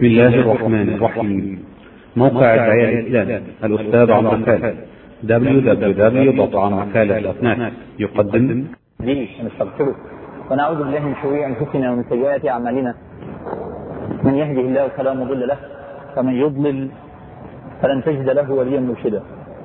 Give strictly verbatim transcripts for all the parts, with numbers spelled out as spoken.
بسم الله الرحمن الرحيم. موقع الدعاية الإسلام الأستاذ عمرو خالد دبليو دبليو دبليو دوت عمرو خالد دوت نت يقدم ليه نستغفره ونعوذ بالله من شرور أنفسنا ومن سيئات أعمالنا. من يهده الله فلا مضل له ومن يضلل فلن تجد له وليا مرشدا.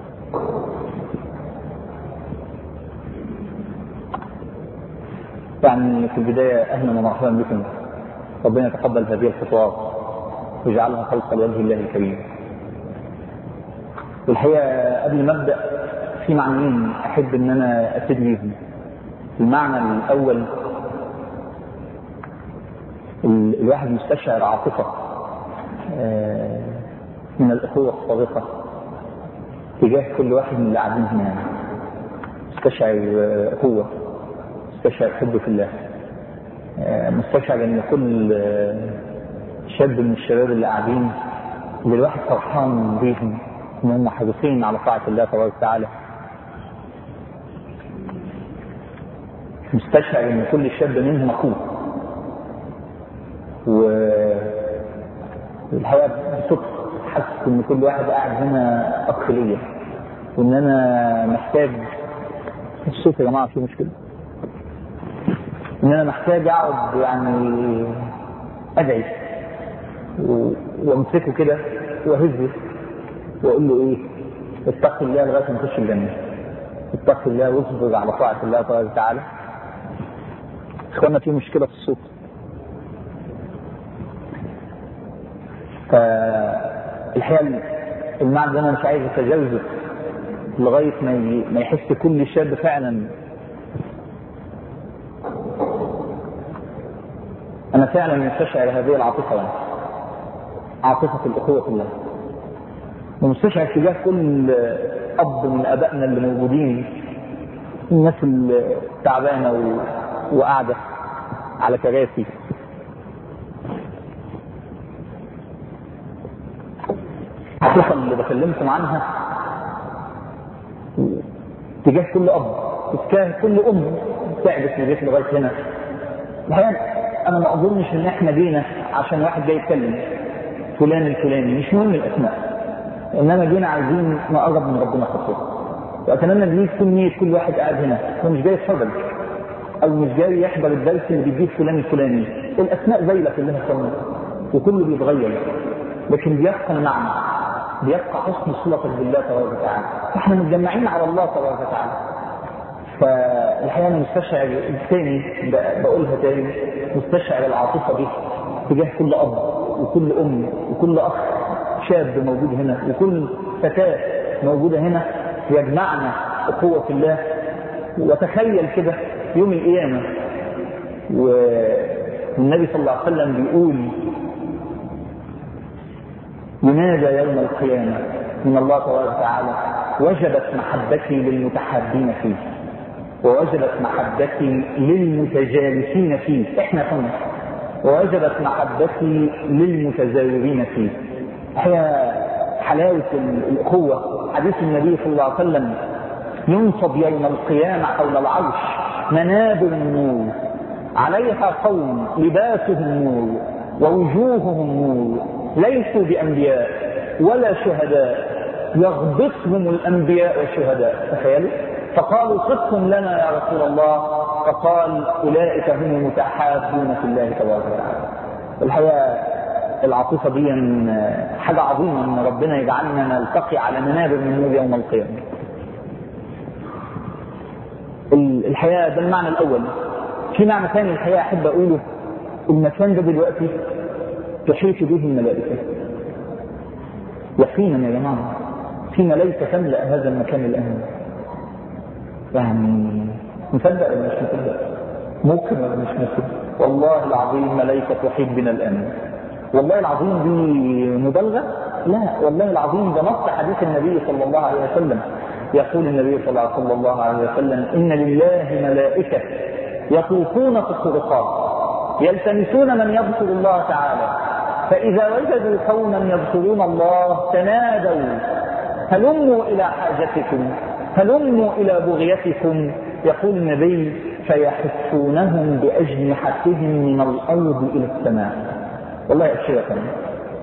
يعني في البداية أهلا ومرحبا بكم، ربنا يتقبل هذه الخطوات ويجعلها خلقا لوجه الله الكريم. والحقيقة قبل ما أبدأ في معنيين أحب أن أنا أفيد بيهم. المعنى الأول، الواحد مستشعر عاطفة من الأخوة الصادقة تجاه كل واحد من اللي قاعدين هنا، مستشعر أخوة، مستشعر حب في الله، مستشعر ان كل شاب من الشباب اللي قاعدين اللي الواحد فرحان بيهم ان هم حريصين على طاعه الله تبارك وتعالى، مستشعر ان كل شاب منهم اخوه. والحقيقه بصدق حاسس ان كل واحد قاعد هنا اخ ليا، وان انا محتاج الصوت يا جماعه في مشكله، ان انا محتاج اقعد يعني ادعي وامسكه كده واهزه واقول له ايه، اتق الله لغايه ما تخش الجنه، اتق الله واصبر على طاعه الله تبارك وتعالى. اخوانا في مشكله في الصوت، فالحقيقه المعنى ده انا مش عايز اتجاوزه لغايه ما يحس كل شاب فعلا أنا فعلا مستشعر هذه العاطفة، عاطفة الأخوة في الله، ومستشعر تجاه كل أب من أبائنا اللي موجودين، الناس التعبانة وقاعدة على كراسي، العاطفة اللي بكلمكم عنها تجاه كل أب، تجاه كل أم تعبت من البيت لغاية هنا. الحقيقة أنا ما أظنش إن إحنا جينا عشان واحد جاي يتكلم فلان الفلاني، مش مهم الأسماء، إنما جينا عايزين نقرب من ربنا خطوة. وأتمنى إن تكون نية كل واحد قاعد هنا هو مش جاي يتفرج أو مش جاي يحضر الدرس اللي بيديه فلان الفلاني، الأسماء زيلة كلها سوا وكله بيتغير، لكن بيبقى المعنى، بيبقى حسن صلتك بالله تبارك وتعالى، فإحنا متجمعين على الله تبارك وتعالى. فالحقيقة أنا مستشعر الثاني، بقولها تاني، مستشعر العاطفة دي تجاه كل أب وكل أم وكل أخ شاب موجود هنا وكل فتاة موجودة هنا، يجمعنا أخوة في الله. وتخيل كده يوم القيامة والنبي صلى الله عليه وسلم بيقول ينادى يوم القيامة من الله تبارك وتعالى وجبت محبتي للمتحابين فيه ووجبت محبتي للمتجالسين فيه، احنا كنا ووجبت محبتي للمتزاورين فيه. هي حلاوة الأخوة. حديث النبي صلى الله عليه وسلم ينصب يوم القيامة حول العرش منابر النور عليها قوم لباسهم نور ووجوههم نور ليسوا بأنبياء ولا شهداء يغبطهم الأنبياء والشهداء. تخيلوا، فقالوا صفهم لنا يا رسول الله، فقال أولئك هم المتحابون في الله تبارك وتعالى. الحقيقة العاطفة دي حاجة عظيمة ان ربنا يجعلنا نلتقي على منابر من نور يوم القيامة. الحقيقة ده المعنى الأول. في معنى ثاني الحقيقة أحب أقوله، المكان ده دلوقتي تحيط به الملائكة يقينا يا جماعة، في ملائكة تملأ هذا المكان الآن. يعني مصدق ولا مش مصدق؟ ممكن ولا مش ممكن؟ والله العظيم ملائكة تحيط بنا الآن. والله العظيم دي مبالغة؟ لا، والله العظيم ده نص حديث النبي صلى الله عليه وسلم. يقول النبي صلى الله عليه وسلم إن لله ملائكة يطوفون في الطرقات يلتمسون من يذكر الله تعالى، فإذا وجدوا قوما يذكرون الله تنادوا هلموا إلى حاجتكم هلموا إلى بغيتكم. يقول النبي فيحفونهم بأجنحتهم من الأرض إلى السماء. والله أشياء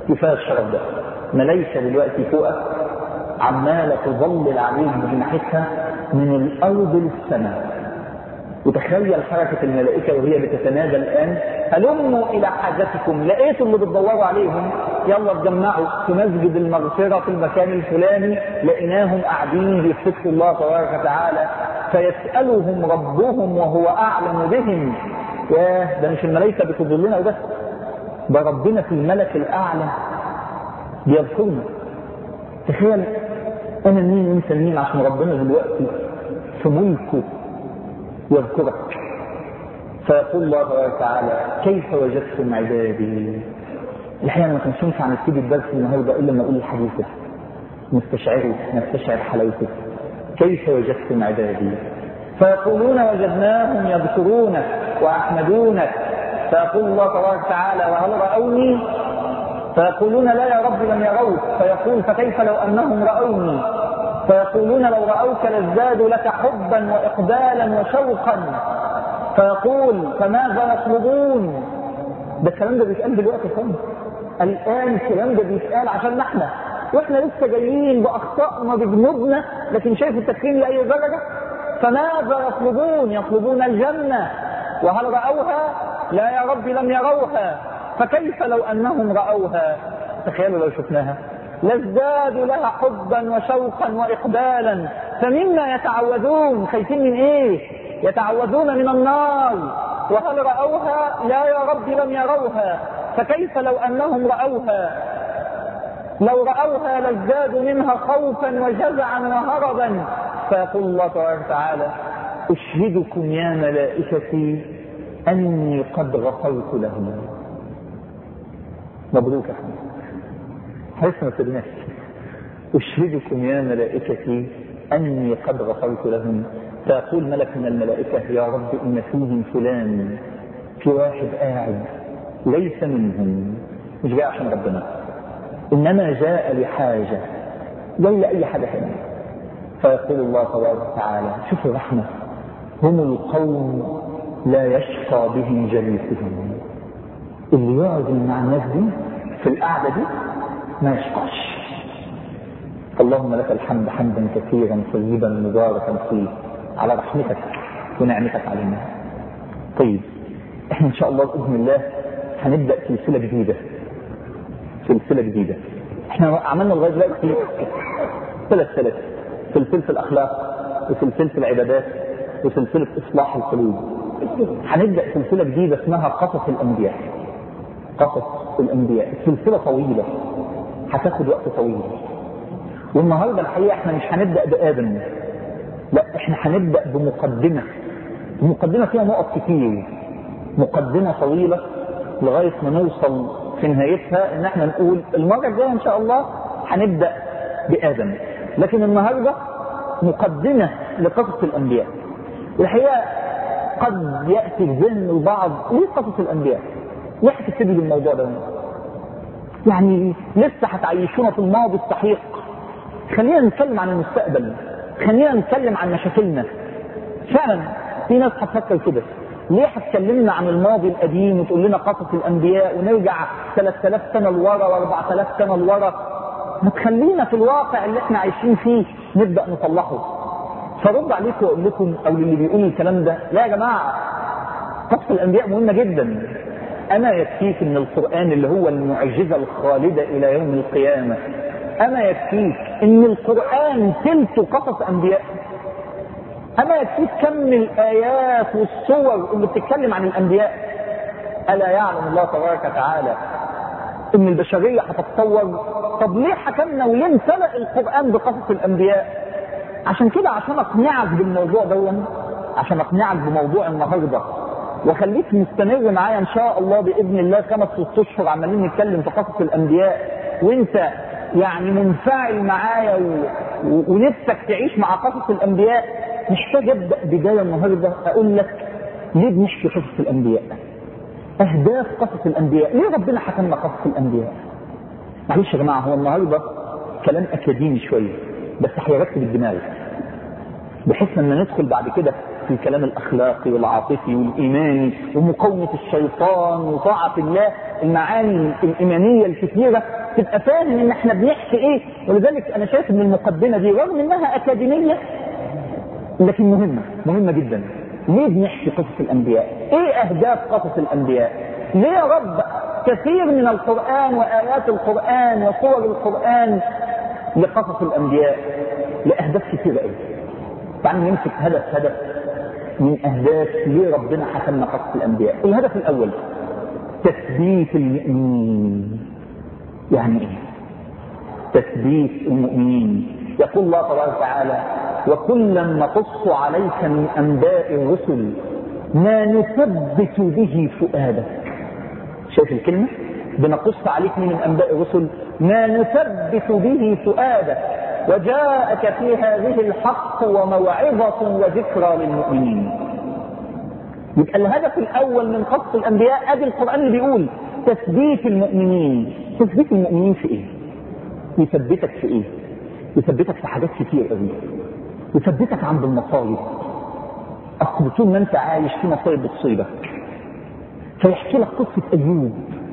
كفايه الشرف ده. ملايكه دلوقتي فوقك عماله تظلل عليك بجناحتها من الارض للسماء. وتخيل حركه الملائكه وهي بتتنادى الان: هلموا الى حاجتكم، لقيتوا اللي بتدوروا عليهم، يلا اتجمعوا في مسجد المغفره في المكان الفلاني، لقيناهم قاعدين بيفتكروا الله تبارك وتعالى، فيسالهم ربهم وهو اعلم بهم. ياه، ده مش الملائكه بتظلنا وبس، ده ربنا في الملك الاعلى بيذكرنا. تخيل انا مين وانت مين عشان ربنا دلوقتي في ملكه يذكرك. فيقول الله تبارك وتعالى: كيف وجدتم عبادي؟ الحقيقه ما كانش ينفع نبتدي الدرس النهارده الا لما اقول الحديث ده، نستشعره نستشعر حلاوته. كيف وجدتم عبادي؟ فيقولون: وجدناهم يذكرونك ويحمدونك. فيقول الله تبارك وتعالى: وهل رأوني؟ فيقولون: لا يا رب لم يروك. فيقول: فكيف لو انهم رأوني؟ فيقولون: لو رأوك لازدادوا لك حبا وإقبالا وشوقا. فيقول: فماذا يطلبون؟ ده الكلام ده بيتقال دلوقتي خالص. الآن الكلام ده بيتقال عشان احنا واحنا لسه جايين بأخطائنا بذنوبنا، لكن شايف التكريم لأي درجة. فماذا يطلبون؟ يطلبون الجنة. وهل رأوها؟ لا يا رب لم يروها. فكيف لو أنهم رأوها؟ تخيلوا لو شفناها، لازدادوا لها حبا وشوقا وإقبالا. فمما يتعوذون؟ خايفين من إيه؟ يتعوذون من النار. وهل رأوها؟ لا يا رب لم يروها. فكيف لو أنهم رأوها؟ لو رأوها لازدادوا منها خوفا وجزعا وهربا. فيقول الله تبارك وتعالى: أشهدكم يا ملائكتي أني قد غفرت لهم. مبروك يا حمد، حيث ما تبناش. أشهدكم يا ملائكتي أني قد غفرت لهم. فيقول ملك من الملائكة: يا رب إن فيهم فلان، في واحد قاعد ليس منهم، مش جاء عشان ربنا، إنما جاء لحاجة زي أي حاجة ثانية. فيقول الله تبارك وتعالى: شوفوا الرحمة، هم القوم لا يشقى بهم جليسهم. اللي يعزم مع الناس دي في القعدة دي ما يشقاش. اللهم لك الحمد حمدا كثيرا طيبا مباركا فيه على رحمتك ونعمتك علينا. طيب، احنا ان شاء الله باذن الله هنبدا سلسله جديده سلسله جديده احنا عملنا لغايه دلوقتي ثلاث سلاسل: سلسله الاخلاق، وسلسله العبادات، وسلسله اصلاح القلوب. هنبدا سلسله جديده اسمها قصص الانبياء. قصص الانبياء السلسله طويله، هتاخد وقت طويل. والنهارده الحقيقه احنا مش هنبدا بادم، لا، احنا هنبدا بمقدمه المقدمه فيها نقط كتير، مقدمه طويله لغايه ما نوصل في نهايتها ان احنا نقول المره الجايه ان شاء الله هنبدا بادم. لكن النهارده مقدمه لقصص الانبياء. الحقيقه قد ياتي الذهن البعض: ليه قصص الانبياء؟ ليه هتبتدي بالموضوع ده؟ يعني لسه هتعيشونا في الماضي السحيق، خلينا نتكلم عن المستقبل، خلينا نتكلم عن مشاكلنا. فعلا في ناس هتفكر كده: ليه هتكلمنا عن الماضي القديم وتقول لنا قصص الانبياء ونرجع ثلاثة آلاف سنه لورا وأربعة آلاف سنه لورا؟ ما تخلينا في الواقع اللي احنا عايشين فيه نبدا نصلحه. فرد عليكم واقول لكم، او للي بيقول الكلام ده: لا يا جماعه، قصص الانبياء مهمه جدا. اما يكفيك ان القران اللي هو المعجزه الخالده الى يوم القيامه، اما يكفيك ان القران تلت قصص انبياء، اما يكفيك كم الايات والصور اللي بتتكلم عن الانبياء. الا يعلم الله تبارك وتعالى ان البشريه هتتطور؟ طب ليه حكمنا وليه امتلأ القران بقصص الانبياء؟ عشان كده، عشان اقنعك بالموضوع ده، عشان اقنعك بموضوع النهارده وخليك مستمر معايا ان شاء الله باذن الله خمس ست اشهر عمالين نتكلم في قصص الانبياء، وانت يعني منفعل معايا و... و... ونفسك تعيش مع قصص الانبياء. محتاج ابدا بدايه النهارده اقول لك ليه بنحكي قصص الانبياء، اهداف قصص الانبياء، ليه ربنا حكمنا قصص الانبياء. معلش يا جماعه، هو النهارده كلام اكاديمي شويه بس هيرتب الدماغ، بحيث لما ندخل بعد كده في الكلام الاخلاقي والعاطفي والايماني ومقاومه الشيطان وطاعه الله، المعاني الايمانيه الكثيره، تبقى فاهم ان احنا بنحكي ايه. ولذلك انا شايف ان المقدمه دي رغم انها اكاديميه لكن مهمه مهمه جدا. ليه بنحكي قصص الانبياء؟ ايه اهداف قصص الانبياء؟ ليه يا رب كثير من القران وايات القران وصور القران لقصص الانبياء؟ لاهداف كثيره قوي. تعالوا نمسك هدف هدف من اهداف ليه ربنا حكمنا قصص الانبياء. الهدف الاول تثبيت المؤمنين. يعني ايه تثبيت المؤمنين؟ يقول الله تبارك وتعالى: وكلا نقص عليك من انباء الرسل ما نثبت به فؤادك. شايف الكلمه؟ بنقص عليك من انباء الرسل ما نثبت به فؤادك وجاءك في هذه الحق وموعظه وذكرى للمؤمنين. يبقى الهدف الاول من قصص الانبياء ادي القران اللي بيقول تثبيت المؤمنين. تثبيت المؤمنين في ايه؟ يثبتك في ايه؟ يثبتك في حاجات كتير قوي. يثبتك عند المصايب. اصل طول ما انت عايش في مصايب بتصيبك. فيحكي لك قصه ايوب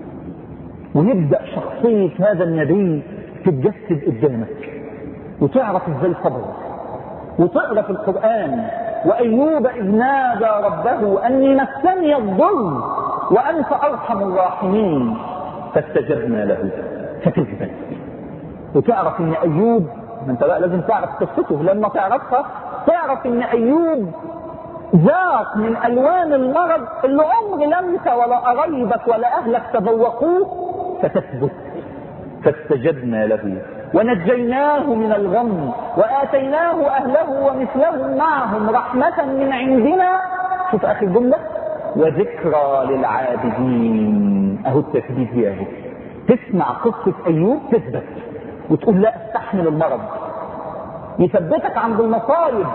ويبدا شخصيه هذا النبي تتجسد قدامك وتعرف ازاي صبر. وتقرا في القران: وايوب اذ نادى ربه اني مسني الضر وانت ارحم الراحمين فاستجبنا له فتثبت. وتعرف ان ايوب، ما انت بقى لازم تعرف قصته، لما تعرفها تعرف ان ايوب ذاق من الوان المرض اللي عمر لا انت ولا قرايبك ولا اهلك تذوقوه فتثبت. فاستجبنا له ونجيناه من الغم واتيناه اهله ومثلهم معهم رحمه من عندنا. شوف اخر جمله: وذكرى للعابدين. اهو التثبيت دي اهو. تسمع قصه ايوب تثبت وتقول لا استحمل المرض. يثبتك عند المصايب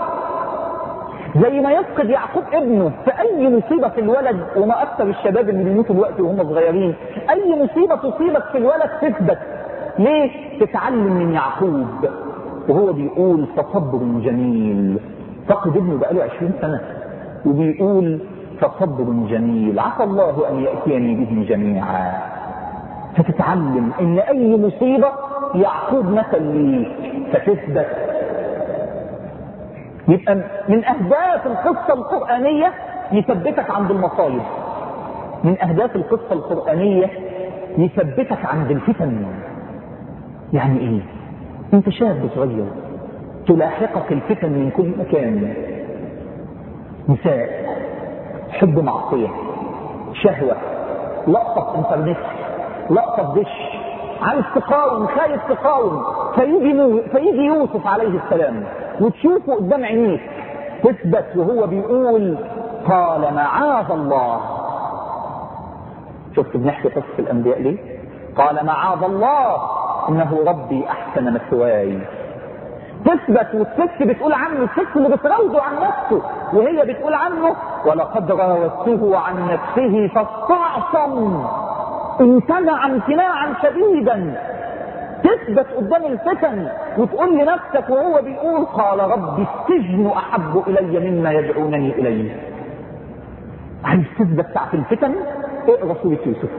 زي ما يفقد يعقوب ابنه في اي مصيبه في الولد. وما اكثر الشباب اللي بيموتوا دلوقتي وهم صغيرين. اي مصيبه تصيبك في الولد تثبت. ليه؟ تتعلم من يعقوب وهو بيقول فصبر جميل. فقد ابنه بقاله عشرين سنه وبيقول فصبر جميل عسى الله ان ياتيني بهم جميعا. فتتعلم ان اي مصيبه يعقوب مثل ليك فتثبت. يبقى من اهداف القصه القرانيه يثبتك عند المصايب. من اهداف القصه القرانيه يثبتك عند الفتن. يعني ايه؟ انت شاب صغير تلاحقك الفتن من كل مكان. نساء، حب معصيه، شهوه، لقطه انترنت، لقطه دش، عايز تقاوم، خايف تقاوم، فيجي فيجي يوسف عليه السلام وتشوفه قدام عينيك تثبت وهو بيقول قال معاذ الله. شفت بنحكي قصه الانبياء ليه؟ قال معاذ الله انه ربي احسن مثواي. تثبت والست بتقول عنه، الست اللي بتراوده عن نفسه وهي بتقول عنه ولقد راودته عن نفسه فاستعصم امتنع امتناعا شديدا. تثبت قدام الفتن وتقول لنفسك وهو بيقول قال ربي السجن احب الي مما يدعونني اليه. عايز تثبت ساعة الفتن؟ اقرا سورة يوسف.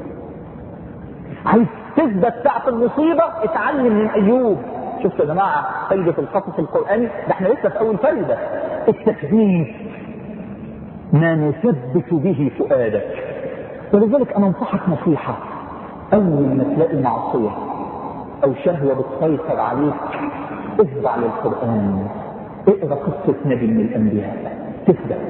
عايز تثبت ساعة المصيبة؟ اتعلم من ايوب. شفتوا يا جماعة فايدة القصص القرآني؟ ده احنا لسه في اول فايدة. التثبيت ما نثبت به فؤادك. ولذلك انا انصحك نصيحة: اول ما تلاقي معصية او شهوة بتسيطر عليك اخضع للقرآن، اقرا قصة نبي من الانبياء تثبت.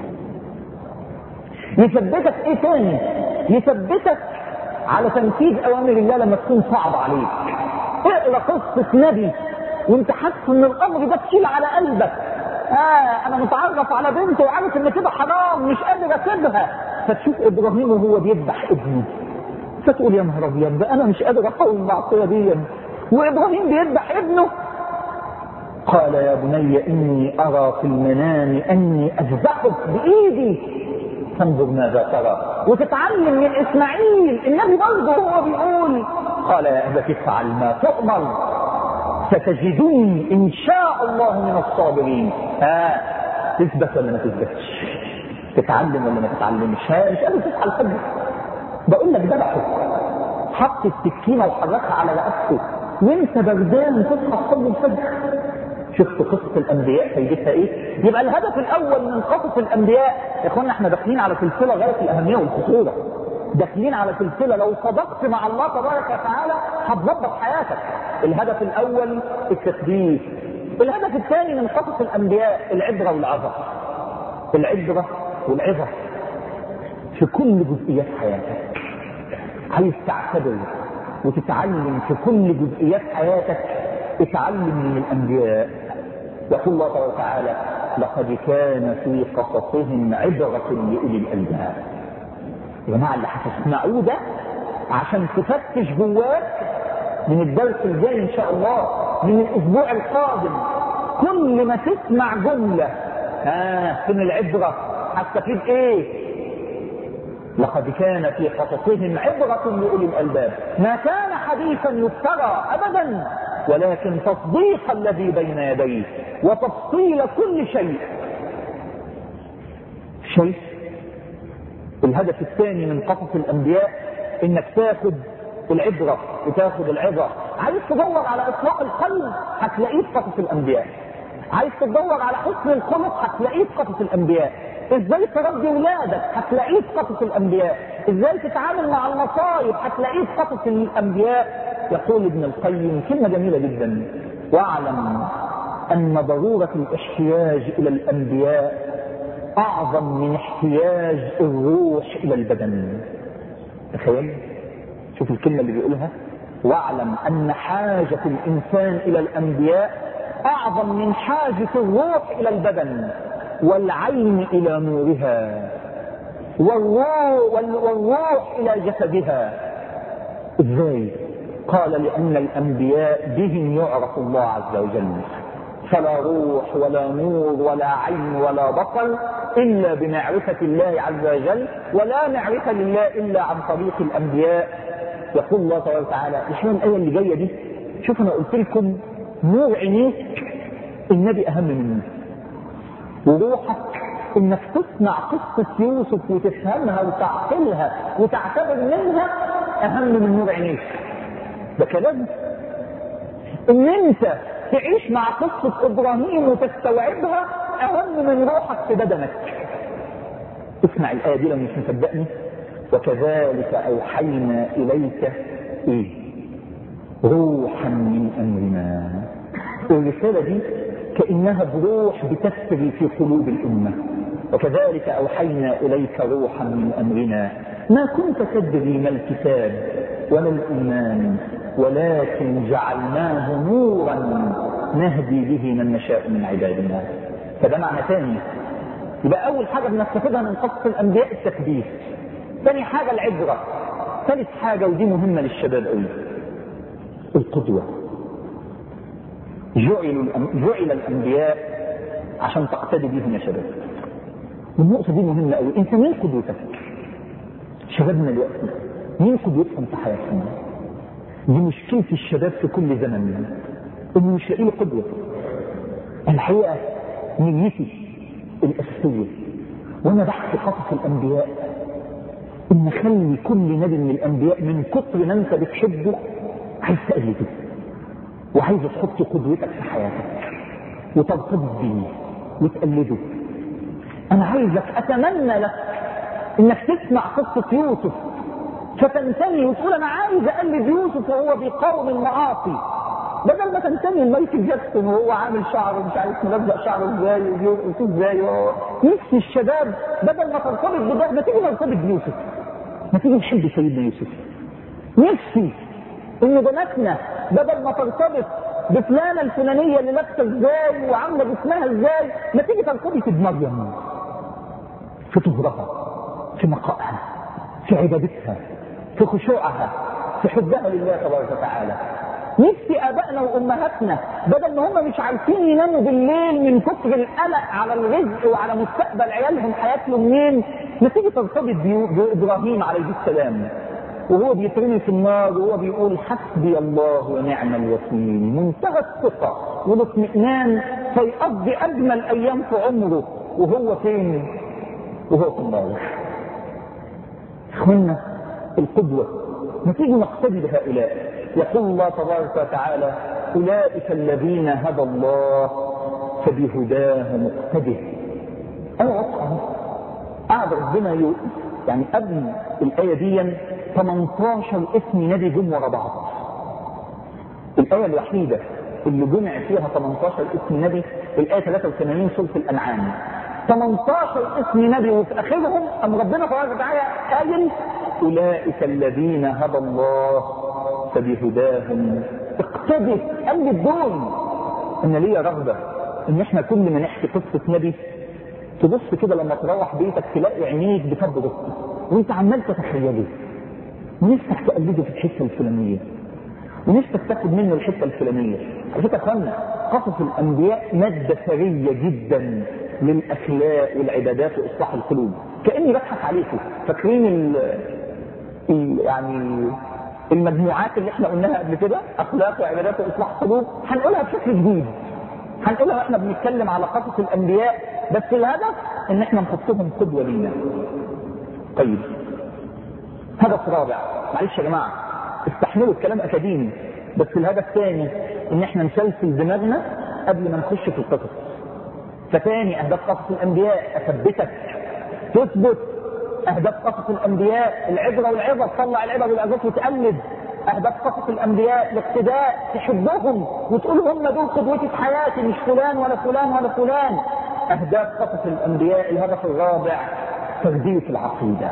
يثبتك ايه تاني؟ يثبتك على تنفيذ اوامر الله لما تكون صعب عليك. اقرا قصة نبي وانت حاسس ان الامر ده تشيل على قلبك. اه انا متعرف على بنت وعارف ان كده حرام مش قادر اسيبها. فتشوف ابراهيم وهو بيذبح ابنه فتقول يا نهار ابيض ده انا مش قادر اقاوم المعصيه دي. وابراهيم بيذبح ابنه قال يا بني اني ارى في المنام اني اذبحك بايدي فانظر ماذا ترى. وتتعلم من اسماعيل النبي برضه هو بيقول قال يا ابت افعل ما تؤمر ستجدني ان شاء الله من الصابرين. ها تثبت ولا ما تثبتش؟ تتعلم ولا ما تتعلمش؟ مش قادر تصحى الفجر. بقول لك ذبحه، حط السكينه وحركها على رقبته وانت بردان تصحى تصلي الفجر. شفت قصه الانبياء فايدتها ايه؟ يبقى الهدف الاول من قصص الانبياء يا اخوانا احنا داخلين على سلسله غايه الاهميه والخطوره. داخلين على سلسله لو صدقت مع الله تبارك وتعالى هتظبط حياتك. الهدف الاول التثبيت. الهدف الثاني من قصص الانبياء العبره والعظه. العبره والعظه في كل جزئيات حياتك. عايز تعتبر وتتعلم في كل جزئيات حياتك، اتعلم من الانبياء. يقول الله تبارك وتعالى لقد كان في قصصهم عبرة لأولي الألباب. يا جماعة اللي هتسمعوه ده عشان تفتش جواك من الدرس الجاي ان شاء الله، من الاسبوع القادم، كل ما تسمع جملة ها فين العبرة هتستفيد ايه؟ لقد كان في قصصهم عبرة لأولي الألباب ما كان حديثا يفترى أبدا ولكن تصديق الذي بين يديه وتفصيل كل شيء. شيء الهدف الثاني من قصص الأنبياء انك تاخد العبرة وتاخد العظة. عايز تدور على إصلاح القلب هتلاقيه في قصص الأنبياء. عايز تدور على حسن الخلق هتلاقيه في قصص الأنبياء. ازاي تربي ولادك هتلاقيه في قصص الأنبياء. ازاي تتعامل مع المصائب هتلاقيه في قصص الأنبياء. يقول ابن القيم كلمة جميلة جدا: واعلم أن ضرورة الاحتياج إلى الأنبياء أعظم من احتياج الروح إلى البدن. تخيل، شوف الكلمة اللي بيقولها: واعلم أن حاجة الإنسان إلى الأنبياء أعظم من حاجة الروح إلى البدن والعين إلى نورها والروح إلى جسدها. إزاي؟ قال: لأن الأنبياء بهم يعرف الله عز وجل، فلا روح ولا نور ولا عين ولا بصر إلا بمعرفة الله عز وجل، ولا معرفة لله إلا عن طريق الأنبياء. يقول الله تبارك وتعالى الحين الآية اللي جاية دي، شوف أنا قلت لكم نور عينيك النبي أهم منه، وروحك إنك تسمع قصة يوسف وتفهمها وتعقلها وتعتبر منها أهم من نور عينيك. ده كلام إن أنت تعيش مع قصة إبراهيم وتستوعبها أهم من روحك في بدنك. اسمع الآية دي لو مش مصدقني: وكذلك أوحينا إليك إيه؟ روحا من أمرنا. الرسالة دي كأنها بروح بتسري في قلوب الأمة. وكذلك أوحينا إليك روحا من أمرنا ما كنت تدري ما الكتاب ولا الإيمان ولكن جعلناه نورا نهدي به من نشاء من عبادنا. فده معنى ثاني. يبقى أول حاجة بنستفيدها من قصة الأنبياء التكبير. ثاني حاجة العبرة. ثالث حاجة ودي مهمة للشباب قوي: القدوة. جعل جعل الأنبياء عشان تقتدي بهم يا شباب. والنقطة دي مهمة قوي. أنت مين قدوتك؟ شبابنا دلوقتي مين قدوتهم في حياتهم؟ دي مشكلة الشباب في كل زمن، إنه مش لاقي له قدوة. الحقيقة نيتي الأساسية وأنا بحكي قصص الأنبياء إن خلي كل نبي من الأنبياء من كتر ما أنت بتحبه عايز تقلده، وعايز تحط قدوتك في حياتك وترتبط بيه وتقلده. أنا عايزك أتمنى لك إنك تسمع قصة يوسف فتنتمي وتقول أنا عايز أقلد يوسف وهو بيقاوم المعاصي، بدل ما تنتمي لمايكل جاكسون وهو عامل شعره مش عارف ملزق شعره ازاي وبيرقص ازاي. نفس الشباب بدل ما ترتبط بده ما تيجي نرتبط بيوسف، ما تيجي نحب سيدنا يوسف. نفسي ان بناتنا بدل ما ترتبط بفلانه الفلانيه اللي لابسه ازاي وعامله جسمها ازاي، ما تيجي ترتبط بمريم في طهرها، في نقائها، في عبادتها، في خشوعها، في حبها لله تبارك وتعالى. نفسي ابائنا وامهاتنا بدل ما هم مش عارفين يناموا بالليل من كتر القلق على الرزق وعلى مستقبل عيالهم حياتهم منين، ما تيجي ترتبط بابراهيم عليه السلام وهو بيترمي في النار وهو بيقول حسبي الله ونعم الوكيل، منتهى الثقه والاطمئنان، فيقضي اجمل ايام في عمره وهو فين؟ وهو في النار. اخوانا القدوة نتيجة نقتدي بهؤلاء. يقول الله تبارك وتعالى أولئك الذين هدى الله فبهداه مقتده. أنا واضحة قاعد ربنا يقول يعني قبل الآية دي ثمانية عشر اسم نبي جم ورا بعض. الآية الوحيدة اللي جمع فيها ثمانية عشر اسم نبي الآية ثلاثة وثمانين سورة الأنعام. ثمانية عشر اسم نبي وفي آخرهم أم ربنا تبارك وتعالى قال أولئك الذين هدى الله فبهداهم اقتدي. قبل الدون ان ليا رغبة ان احنا كل ما نحكي قصة نبي تبص كده لما تروح بيتك تلاقي عينيك بتبرق وانت عمال تتخيله ونفسك تقلده في الحتة الفلانية ونفسك تاخد منه الحتة الفلانية. على فكرة اخوانا قصص الانبياء مادة ثرية جدا للاخلاق والعبادات واصلاح القلوب. كأني بضحك عليكم. فاكرين ال ال يعني المجموعات اللي احنا قلناها قبل كده اخلاق وعبادات واصلاح قلوب هنقولها بشكل جديد. هنقولها واحنا بنتكلم على قصص الانبياء بس الهدف ان احنا نحطهم قدوة لينا. طيب هدف رابع، معلش يا جماعة استحملوا الكلام اكاديمي بس الهدف ثاني ان احنا نسلسل دماغنا قبل ما نخش في القصص. فتاني اهداف قصص الانبياء اثبتك تثبت اهداف قصص الانبياء العبره والعظه تطلع العبر والعظات وتقلد. اهداف قصص الانبياء الاقتداء تحبهم وتقول هم دول قدوتي في حياتي مش فلان ولا فلان ولا فلان. اهداف قصص الانبياء الهدف الرابع تربيه العقيده.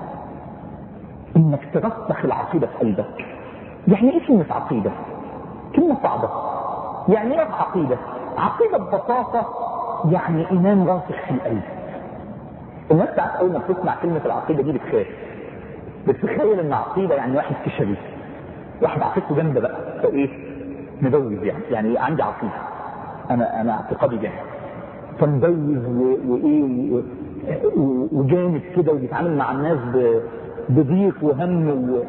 انك ترسخ العقيده في قلبك. يعني ايه كلمه عقيده؟ كلمه صعبه. يعني ايه عقيده؟ عقيده ببساطه يعني ايمان راسخ في القلب. الناس ساعات اول ما بتسمع كلمه العقيده دي بتخاف. بتتخيل ان عقيده يعني واحد كشري، واحد عقيدته جامده بقى فايه مدوز يعني يعني عندي عقيده انا انا اعتقادي جامد فمدوز وايه وجامد كده وبيتعامل مع الناس بضيق وهم و...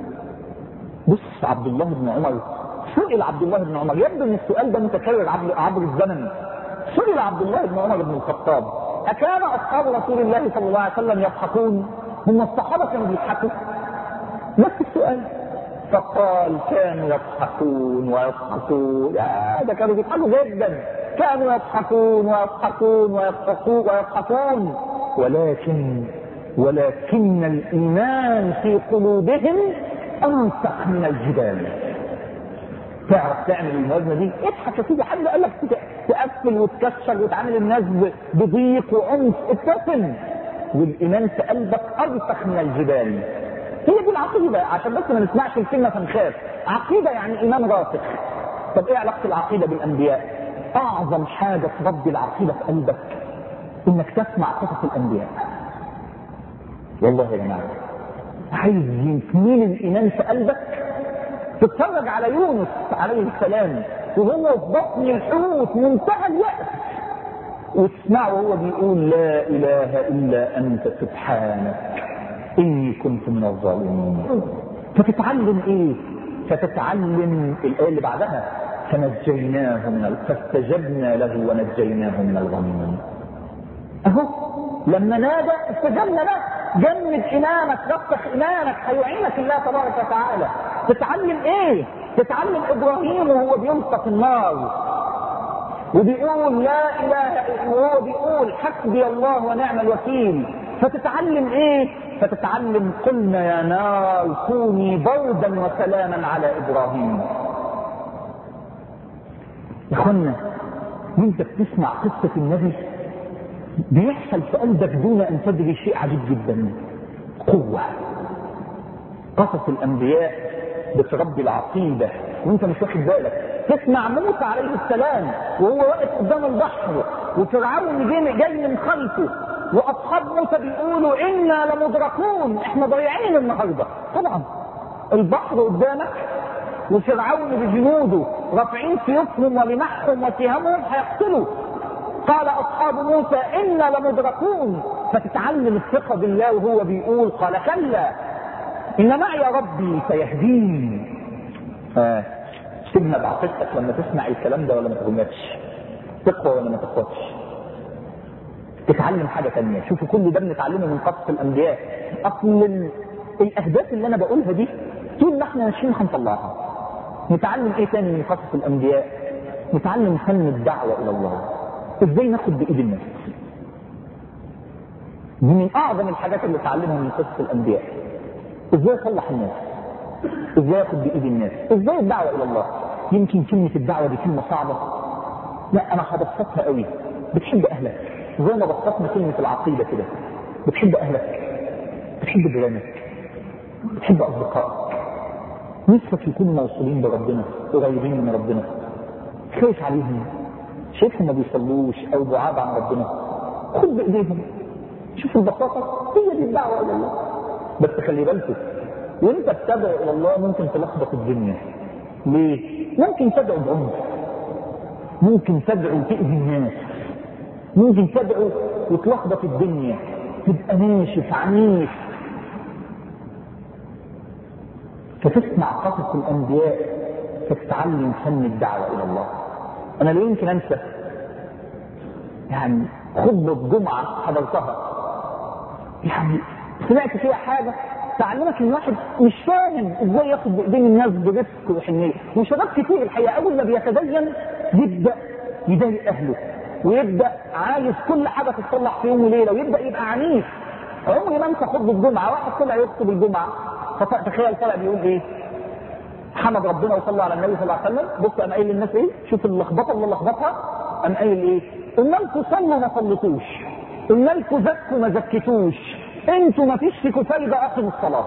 بص عبد الله بن عمر سئل عبد الله بن عمر يبدو ان السؤال ده متكرر عبر الزمن. سئل عبد الله بن عمر بن الخطاب أكان أصحاب رسول الله صلى الله عليه وسلم يضحكون؟ هم الصحابة كانوا بيضحكوا؟ نفس السؤال. فقال كانوا يضحكون ويضحكون. يا ده كانوا بيضحكوا جدا. كانوا يضحكون ويضحكون ويضحكون ويضحكون ولكن ولكن الإيمان في قلوبهم أنسخ من الجبال. تعرف تعمل الموازنه دي؟ اضحك يا سيدي. حد قال لك تقفل وتكسر وتعامل الناس بضيق وعنف؟ ابتسم. والايمان في قلبك ارسخ من الجبال. هي دي العقيده عشان بس ما نسمعش الكلمه فنخاف. عقيده يعني ايمان راسخ. طب ايه علاقه العقيده بالانبياء؟ اعظم حاجه تربي العقيده في قلبك انك تسمع قصص الانبياء. والله يا جماعه عايز يكمل الايمان في قلبك تتفرج على يونس عليه السلام وهو في بطن الحوت منتهى اليأس وتسمعه وهو بيقول لا اله الا انت سبحانك اني كنت من الظالمين. فتتعلم ايه؟ فتتعلم الايه اللي بعدها فنجيناه من فاستجبنا له ونجيناه من الغم. اهو لما نادى استجبنا له. جمد ايمانك رسخ ايمانك هيعينك الله تبارك وتعالى. تتعلم ايه؟ تتعلم ابراهيم وهو بيلقى في النار وبيقول لا اله وهو بيقول حسبي الله ونعم الوكيل. فتتعلم ايه؟ فتتعلم قلنا يا نار كوني بردا وسلاما على ابراهيم. يا اخوانا وانت بتسمع قصه النبي بيحصل في قلبك دون ان تدري شيء عجيب جدا. قوه. قصص الانبياء بتربي العقيده وانت مش واخد بالك. تسمع موسى عليه السلام وهو واقف قدام البحر وفرعون جاي جاي من خلفه واصحاب موسى بيقولوا انا لمدركون احنا ضايعين النهارده. طبعا البحر قدامك وفرعون بجنوده رافعين سيوفهم ورماحهم وسهامهم هيقتلوا. قال اصحاب موسى انا لمدركون. فتتعلم الثقه بالله وهو بيقول قال كلا ان معي ربي سيهدين. اه تجمع بعقيدتك لما تسمع الكلام ده ولا ما تغمتش؟ تقوى ولا ما تقوتش؟ تتعلم حاجة تانية. شوفوا كل ده بنتعلمه من قصص الأنبياء. أصل الأهداف اللي أنا بقولها دي طول ما احنا ماشيين هنطلعها. نتعلم إيه تاني من قصص الأنبياء؟ نتعلم فن الدعوة إلى الله، إزاي ناخد بإيد الناس. دي من أعظم الحاجات اللي اتعلمها من قصص الأنبياء. إزاي أصلح الناس، إزاي أخد بإيد الناس، إزاي الدعوة إلى الله. يمكن كلمة الدعوة دي كلمة صعبة، لا أنا هبسطها قوي. بتحب أهلك زي ما بسطنا كلمة العقيدة كده. بتحب أهلك، بتحب جيرانك، بتحب أصدقائك، نفسك يكونوا موصولين بربنا، قريبين من ربنا، خايف عليهم، شايفهم ما بيصلوش أو بعاد عن ربنا، خد بإيديهم. شوف البساطة، هي دي الدعوة إلى الله. بس خلي بالك وانت بتدعو إلى الله ممكن تلخبط الدنيا. ليه؟ ممكن تدعو بعنف، ممكن تدعو تأذي الناس، ممكن تدعو وتلخبط الدنيا، تبقى ناشف عنيف. فتسمع قصص الأنبياء فتتعلم فن الدعوة إلى الله. أنا لا يمكن أنسى يعني خطبة جمعة حضرتها، يعني سمعت فيها حاجة تعلمك ان واحد مش فاهم ازاي ياخد بايدين الناس برفق وحنيه. وشباب كتير الحقيقه اول ما بيتدين يبدا يضايق اهله، ويبدا عايز كل حاجه تتصلح في يوم وليله، ويبدا يبقى عنيف. عمري ما انسى خطبه الجمعه، واحد طلع يخطب الجمعه، فتخيل طلع بيقول ايه؟ حمد ربنا وصلى على النبي صلى الله عليه وسلم. بص قام قايل للناس ايه؟ شوف اللخبطه اللي لخبطها. قام قايل ايه؟ قلنا لكم صلوا ما صليتوش، قلنا لكم زكوا ما زكيتوش، انتوا ما فيش فيكم فايده اقيموا الصلاه.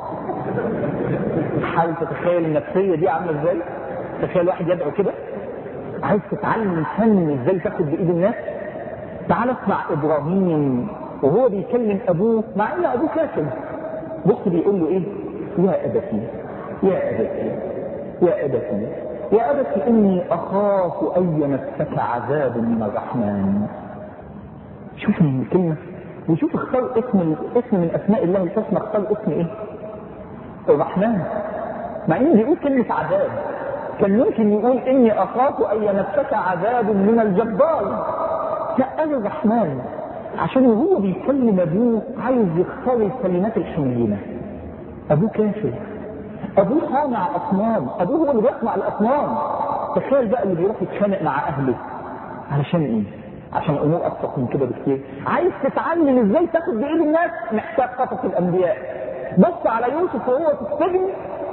حاول تتخيل النفسيه دي عامله ازاي؟ تخيل واحد يدعو كده. عايز تتعلم فن ازاي تاخد بايد الناس؟ تعال اسمع ابراهيم وهو بيكلم ابوه مع ان ابوه كافر. بص بيقول له ايه؟ يا ابتي يا ابتي يا ابتي يا ابتي اني اخاف ان يمسك عذاب من الرحمن. شوف من الكلمه، وشوف اختار اسم اسم من اسماء الله الحسنى، اختار اسم ايه؟ الرحمن. مع انه بيقول كلمه عذاب، كان ممكن يقول اني اخاف ان يمسك عذاب من الجبار. لا قال الرحمن، عشان هو بيكلم ابوه عايز يختار الكلمات الحنينه. ابوه كافر، ابوه صانع اصنام، ابوه هو اللي بيصنع الاصنام. تخيل بقى اللي بيروح يتخانق مع اهله علشان ايه؟ عشان امور ابسط من كده بكتير. عايز تتعلم ازاي تاخد بايد الناس؟ محتاج قصص الانبياء. بص على يوسف وهو في السجن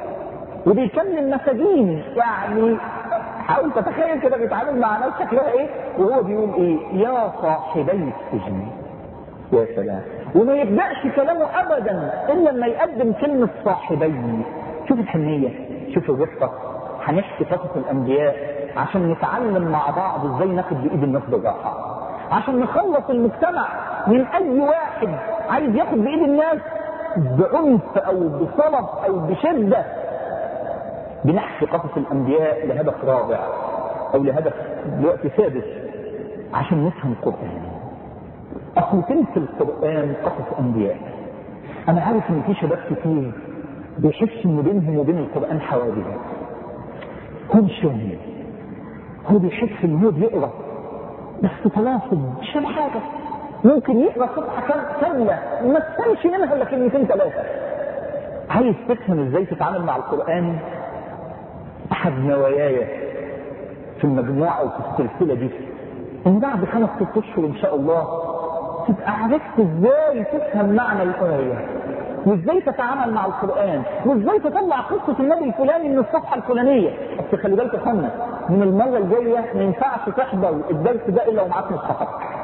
وبيكلم مساجين، يعني حاول تتخيل كده بيتعامل مع ناس شكلها ايه وهو بيقول ايه؟ يا صاحبي السجن. يا سلام. وما يبداش كلامه ابدا الا لما يقدم كلمه صاحبي. شوف الحنيه، شوف الرفقه. هنحكي قصص الانبياء عشان نتعلم مع بعض ازاي ناخد بايد الناس بالراحه، عشان نخلص المجتمع من اي واحد عايز ياخد بايد الناس بعنف او بصلب او بشده. بنحكي قصص الانبياء لهدف رابع او لهدف دلوقتي سادس، عشان نفهم القران. اصل تلك القران قصص انبياء. انا عارف ان في شباب كتير بيحس ان بينهم وبين القران حواجز. هو مش فاهم، هو بيحس ان هو بيقرا بس تلاحظ مش فاهم حاجه. ممكن يقرا صفحه كامله ما تفهمش منها الا كلمتين ثلاثه. عايز تفهم ازاي تتعامل مع القران؟ احد نواياي في المجموعه وفي السلسله دي ان بعد خمس ست اشهر ان شاء الله تبقى عرفت ازاي تفهم معنى الايه، وازاي تتعامل مع القران، وازاي تطلع قصه النبي الفلاني من الصفحه الفلانيه. بس خلي بالك يا اخوانا، من المره الجايه ما ينفعش تحضر الدرس ده الا ومعاك مصحفك.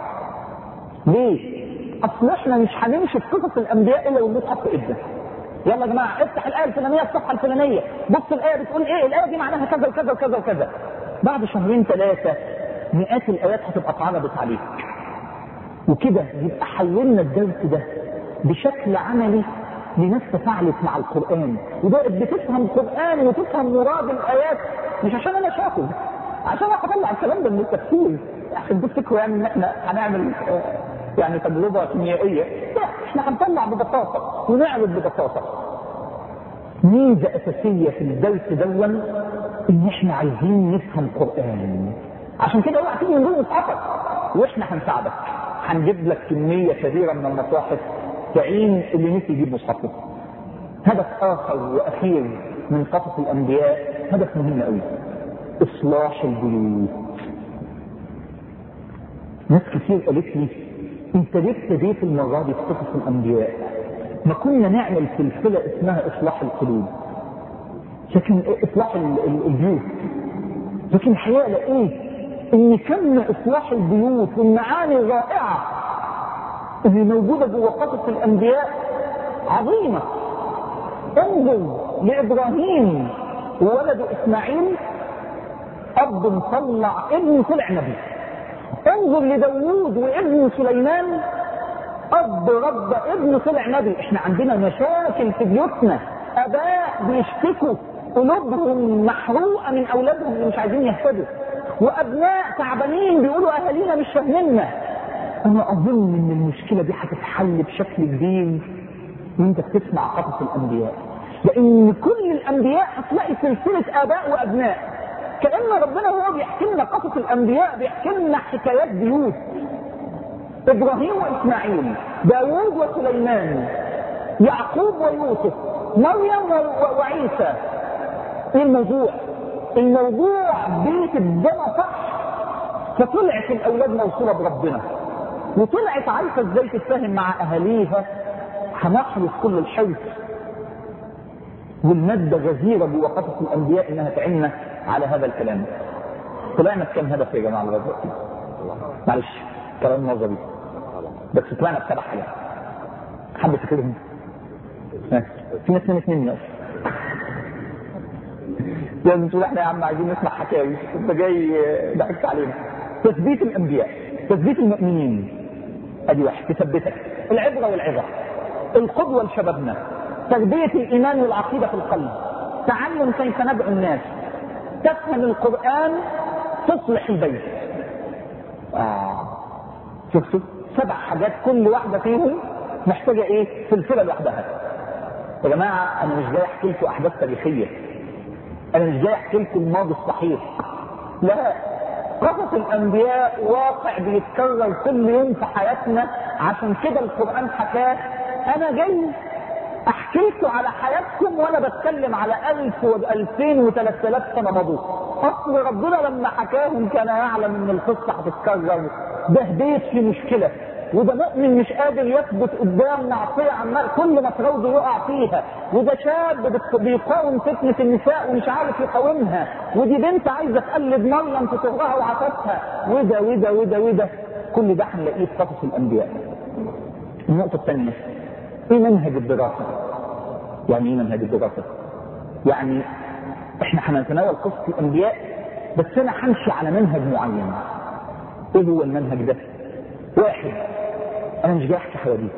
ليه؟ اصل احنا مش هنمشي في قصص الانبياء الا والمصحف في ايدنا. يلا يا جماعه افتح الايه الفلانيه الصفحه الفلانيه، بص الايه بتقول ايه، الايه دي معناها كذا وكذا وكذا وكذا. بعد شهرين ثلاثه مئات الايات هتبقى اتعرضت عليك. وكده يبقى حولنا الدرس ده بشكل عملي لناس تفاعلت مع القرآن، وبقت بتفهم القرآن وتفهم مراد الآيات، مش عشان أنا شاطر، عشان أنا هطلع الكلام ده من التفسير عشان تفتكروا يعني إن إحنا هنعمل يعني تجربة كيميائية. لا، إحنا هنطلع ببساطة ونعرض ببساطة. ميزة أساسية في الدرس دون إن إحنا عايزين نفهم القرآن. عشان كده اوعى تيجي من دون مصحفك، وإحنا هنساعدك. هنجيب لك كميه كبيره من المصاحف تعين اللي نسي يجيب مصحفه. هدف اخر واخير من قصص الانبياء، هدف مهم قوي، اصلاح البيوت. ناس كتير قالت لي انت ليه ابتديت المره دي في قصص الانبياء؟ ما كنا نعمل سلسله اسمها اصلاح القلوب، لكن اصلاح البيوت. لكن الحقيقه لقيت ان كم اصلاح البيوت والمعاني الرائعه اللي موجوده جوه قصص الانبياء عظيمه. انظر لابراهيم وولده اسماعيل، اب مطلع ابن طلع نبي. انظر لداوود وابن سليمان، اب رب ابن طلع نبي. احنا عندنا مشاكل في بيوتنا، اباء بيشتكوا قلوبهم محروقه من اولادهم اللي مش عايزين يهتدوا، وابناء تعبانين بيقولوا اهالينا مش فاهميننا. انا اظن ان المشكله دي هتتحل بشكل كبير وانت بتسمع قصص الانبياء، لان كل الانبياء هتلاقي سلسله اباء وابناء. كأن ربنا هو بيحكي لنا قصص الانبياء، بيحكي لنا حكايات بيوت. ابراهيم واسماعيل، داوود وسليمان، يعقوب ويوسف، مريم وعيسى. ايه الموضوع؟ الموضوع بيت الدم صح، فطلعت الاولاد موصوله بربنا، وطلعت عارفه ازاي تتفاهم مع اهاليها. هنحرص كل الحرص، والماده غزيره جوه قصص الانبياء انها تعيننا على هذا الكلام. طلعنا بكم هدف يا جماعه لغايه دلوقتي؟ معلش كلام نظري، بس طلعنا بسبع حاجات. حد فاكرهم؟ في ناس نمت مني اصلا. لازم تقول احنا يا عم عايزين نسمع حكاوي، انت جاي ضحكت علينا. تثبيت الانبياء، تثبيت المؤمنين، ادي واحد تثبتك. العبره والعظه، القدوه لشبابنا، تربيه الايمان والعقيده في القلب، تعلم كيف ندعو الناس، تفهم القران، تصلح البيت. آه. شوف شوف سبع حاجات كل واحده فيهم محتاجه ايه؟ سلسله لوحدها. يا جماعه انا مش جاي احكي لكم احداث تاريخيه، انا مش جاي احكي لكم الماضي الصحيح، لا، قصص الانبياء واقع بيتكرر كل يوم في حياتنا، عشان كده القران حكاه. انا جاي احكي لكم على حياتكم وانا بتكلم على ألف وألفين وثلاث آلاف سنه مضوا. اصل ربنا لما حكاهم كان يعلم ان القصه هتتكرر. ده بيت في مشكله، وده مؤمن مش قادر يثبت قدام معصيه عمال كل ما تروض يقع فيها، وده شاب بيقاوم فتنه النساء ومش عارف يقاومها، ودي بنت عايزه تقلد مريم في صغرها وعفتها، وده وده وده وده. كل ده هنلاقيه في قصص الانبياء. النقطه الثانيه، ايه منهج الدراسه؟ يعني ايه منهج الدراسه؟ يعني احنا هنتناول قصص الانبياء، بس انا همشي على منهج معين. ايه هو المنهج ده؟ واحد، انا مش جاي احكي حواديت.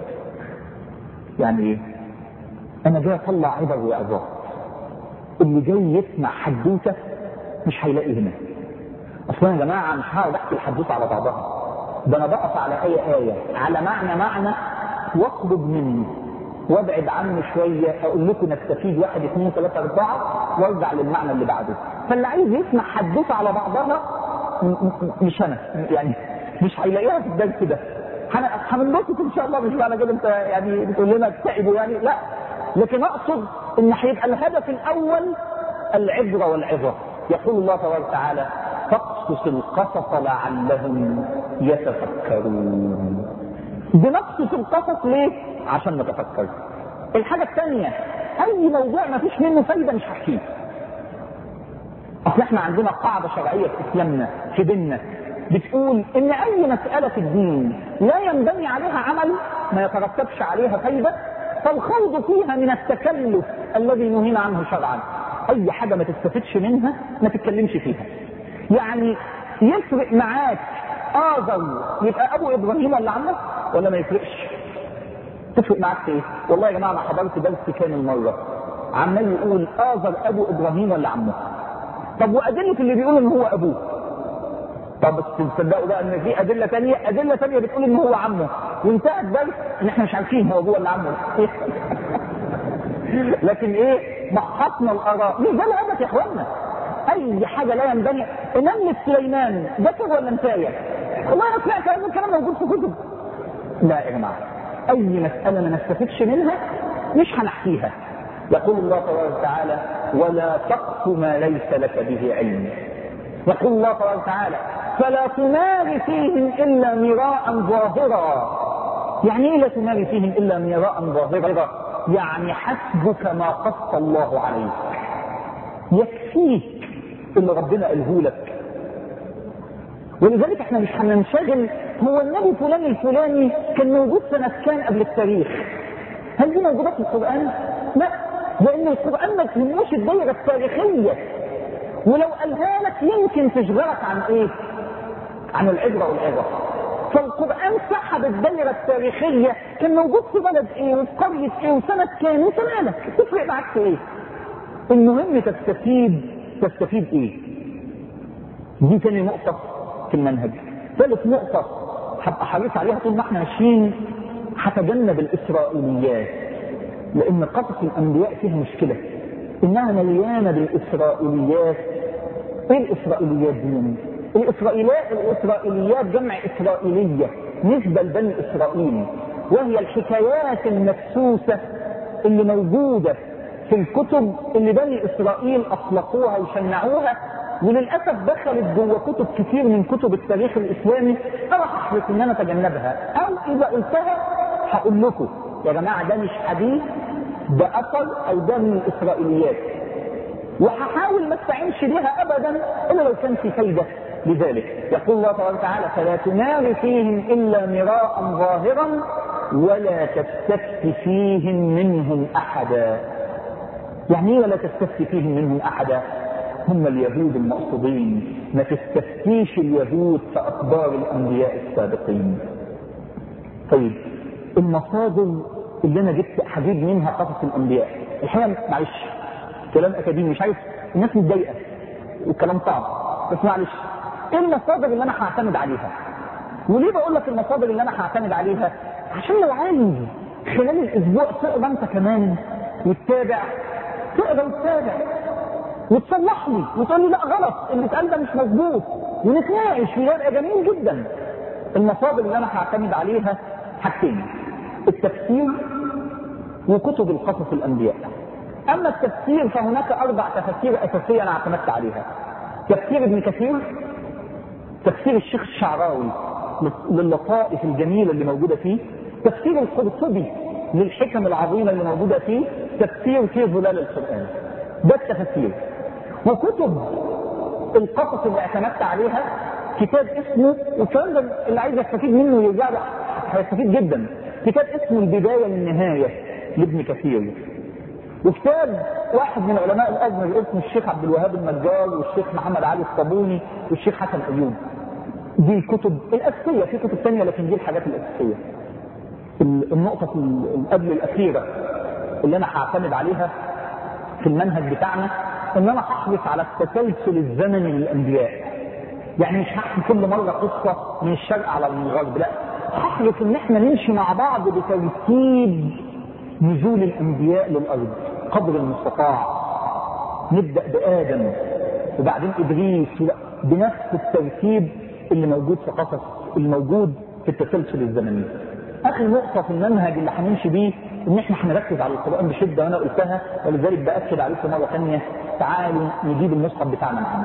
يعني ايه؟ انا جاي اطلع عبر وعظات. اللي جاي يسمع حدوته مش هيلاقي هنا. اصلا يا جماعه مش هقعد احكي الحدوته على بعضها، ده انا بقف على اي ايه على معنى معنى واخرج منه وابعد عنه شويه، اقول لكم نستفيد واحد اثنين ثلاثه اربعه وارجع للمعنى اللي بعده. فاللي عايز يسمع حدوته على بعضها مش انا، يعني مش هيلاقيها في الدرس ده. هننبسط ان شاء الله، مش معنى كده انت يعني بتقول لنا تعبوا يعني، لا، لكن اقصد ان هيبقى الهدف الاول العبره والعظه. يقول الله تبارك وتعالى: فاقصص القصص لعلهم يتفكرون. بنقصص القصص ليه؟ عشان نتفكر. الحاجه الثانيه، اي موضوع ما فيش منه فايده مش هحكيه. اصل احنا عندنا قاعده شرعيه في اسلامنا في ديننا بتقول ان اي مساله في الدين لا ينبني عليها عمل، ما يترتبش عليها فايده، فالخوض فيها من التكلف الذي نهينا عنه شرعا. اي حاجه ما تستفدش منها ما تتكلمش فيها. يعني يفرق معاك آزر يبقى ابو ابراهيم ولا عمه ولا ما يفرقش؟ تفرق معاك في ايه؟ والله يا جماعه انا حضرت درس كامل مره عمال يقول آزر ابو ابراهيم ولا عمه. طب وادله اللي بيقول ان هو ابوه؟ طب بس تصدقوا بقى ان في ادله ثانيه ادله ثانيه بتقول ان هو عمه، وانتهى الدرس ان احنا مش عارفين هو ابوه ولا عمه. لكن ايه؟ محطنا الاراء. مش ده الهدف يا اخوانا. اي حاجه لا ينبني. نملة سليمان ذكر ولا انثى؟ والله انا سمعت ان الكلام موجود في كتب. لا يا جماعة، أي مسألة ما نستفدش منها مش هنحكيها. يقول الله تبارك وتعالى: ولا تقف ما ليس لك به علم. يقول الله تبارك وتعالى: فلا تمار فيهم إلا مراء ظاهرا. يعني إيه لا تمار فيهم إلا مراء ظاهرا؟ يعني حسبك ما قص الله عليك، يكفيك اللي ربنا قاله لك. ولذلك احنا مش هننشغل هو النبي فلان الفلاني كان موجود سنة كام قبل التاريخ. هل دي موجودة في القرآن؟ لا، لأن القرآن ما تهموش الدائرة التاريخية، ولو قالها لك يمكن تشغلك عن ايه؟ عن العبرة والعبرة. فالقرآن سحب الدائرة التاريخية كان موجود في بلد ايه وفي قرية ايه وسنة كام، انت مالك؟ تفرق معاك في ايه؟ المهم تستفيد تستفيد ايه؟ دي تاني نقطة في المنهج. ثالث نقطة هبقى حريص عليها طول ما احنا ماشيين، هتجنب الإسرائيليات، لأن قصص الأنبياء فيها مشكلة إنها مليانة بالإسرائيليات. إيه الإسرائيليات دي؟ الإسرائيليات الإسرائيليات جمع إسرائيلية نسبة لبني إسرائيل، وهي الحكايات المدسوسة اللي موجودة في الكتب اللي بني إسرائيل أطلقوها وشنعوها، وللأسف دخلت جوه كتب كتير من كتب التاريخ الإسلامي. أنا هحرص إن أنا أتجنبها، أو إذا قلتها هقول لكم يا جماعة ده مش حديث، ده أثر أو ده من الإسرائيليات، وهحاول ما استعينش بها أبدا إلا لو كان في فايدة لذلك. يقول الله تبارك وتعالى: فلا تمار فيهم إلا مراء ظاهرا ولا تستفت فيهم منهم أحدا. يعني ايه ولا تستفتي فيهم منهم أحدا؟ هم اليهود المقصودين، ما تستفتيش اليهود في أخبار الأنبياء السابقين. طيب المصادر اللي أنا جبت حديد منها قصص الأنبياء، الحقيقة معلش كلام أكاديمي مش عارف الناس متضايقة والكلام صعب، بس معلش إيه المصادر اللي أنا هعتمد عليها؟ وليه بقول لك المصادر اللي أنا هعتمد عليها؟ عشان لو عايز خلال الأسبوع تقرا أنت كمان وتتابع، تقرا وتتابع وتصلح لي وتقول لي لا غلط اللي اتقال ده مش مظبوط، ونتناقش ويبقى جميل جدا. المصادر اللي انا هعتمد عليها حاجتين: التفسير وكتب القصص الانبياء. اما التفسير فهناك اربع تفاسير اساسيه انا اعتمدت عليها: تفسير ابن كثير، تفسير الشيخ الشعراوي للطائف الجميله اللي موجوده فيه، تفسير القرطبي للحكم العظيمه اللي موجوده فيه، تفسير في ظلال القرآن. ده التفسير. وكتب القصص اللي اعتمدت عليها كتاب اسمه، والكلام ده اللي عايز يستفيد منه يرجع له هيستفيد جدا، كتاب اسمه البدايه والنهايه لابن كثير، وكتاب واحد من علماء الازهر اسمه الشيخ عبد الوهاب النجار والشيخ محمد علي الصابوني والشيخ حسن ايوب. دي الكتب الاساسيه، في كتب ثانيه لكن دي الحاجات الاساسيه. النقطه قبل الاخيره اللي انا هعتمد عليها في المنهج بتاعنا ان انا احرص على التسلسل الزمني للانبياء. يعني مش هحكي كل مره قصه من الشرق على الغرب، لا، هحرص ان احنا نمشي مع بعض بترتيب نزول الانبياء للارض قدر المستطاع. نبدا بادم وبعدين ادريس، بنفس الترتيب اللي موجود في قصص اللي موجود في التسلسل الزمني. اخر نقطه في المنهج اللي هنمشي بيه ان احنا هنركز على القرآن بشدة، وانا قلتها ولذلك باكد عليكم مرة ثانية: تعالوا نجيب المصحف بتاعنا معانا.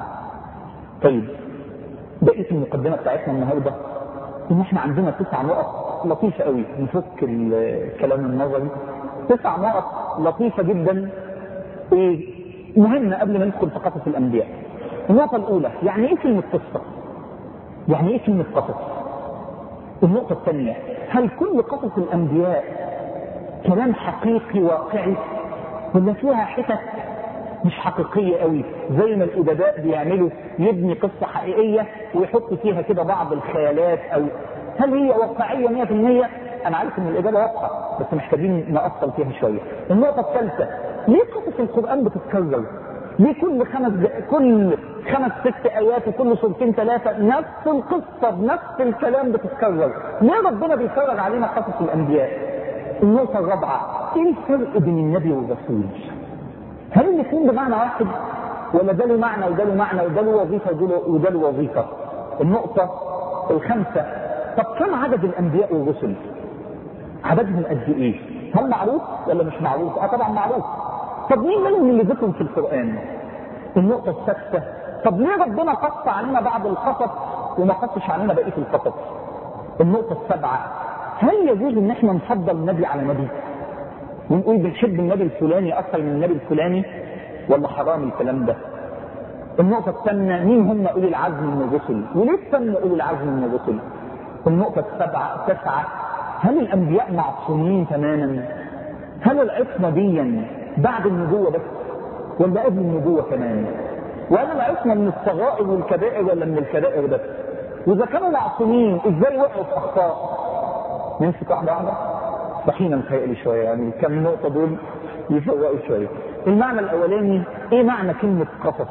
طيب بقيت المقدمة بتاعتنا النهاردة ان احنا عندنا تسع نقط لطيفة قوي، نفك الكلام النظري، تسع نقط لطيفة جدا ايه مهمة قبل ما ندخل في قصص الانبياء. النقطة الاولى: يعني ايه كلمة قصة؟ يعني ايه كلمة قصص؟ النقطة الثانية: هل كل قصص الانبياء كلام حقيقي واقعي ولا فيها حتت مش حقيقية قوي زي ما الادباء بيعملوا، يبني قصة حقيقية ويحط فيها كده بعض الخيالات؟ او هل هي واقعية مية في المية؟ انا عارف ان الاجابة واضحة بس محتاجين نأصل فيها شوية. النقطة الثالثة: ليه قصص القرآن بتتكرر؟ ليه كل خمس كل خمس ست ايات وكل سورتين ثلاثة نفس القصة بنفس الكلام بتتكرر؟ ليه ربنا بيكرر علينا قصص الانبياء؟ النقطة الرابعة: ايه الفرق بين النبي والرسول؟ هل الاثنين بمعنى واحد ولا ده له معنى وده له معنى وده له وظيفة وده له وظيفة؟ النقطة الخامسة: طب كم عدد الانبياء والرسل؟ عددهم قد ايه؟ هل معروف ولا مش معروف؟ اه طبعا معروف. طب مين منهم اللي ذكروا في القرآن؟ النقطة السادسة، طب ليه ربنا قص علينا بعض القصص وما قصش علينا بقية القصص؟ النقطة السابعة، هل يجوز ان احنا نفضل نبي على نبي؟ ونقول بنحب النبي الفلاني اكثر من النبي الفلاني، ولا حرام الكلام ده؟ النقطة الثامنة، مين هم أولي العزم من الرسل؟ وليه سموا أولي العزم من الرسل؟ النقطة السابعة التاسعة، هل الأنبياء معصومين تماما؟ هل العصمة دي بعد النبوة بس ولا قبل النبوة كمان؟ وهل العصمة من الصغائر والكبائر ولا من الكبائر بس؟ وإذا كانوا معصومين إزاي وقعوا في أخطاء؟ نمسك واحدة واحدة؟ صحينا متهيألي شوية، يعني كم نقطة دول يفوقوا شوية. المعنى الأولاني، إيه معنى كلمة قصص؟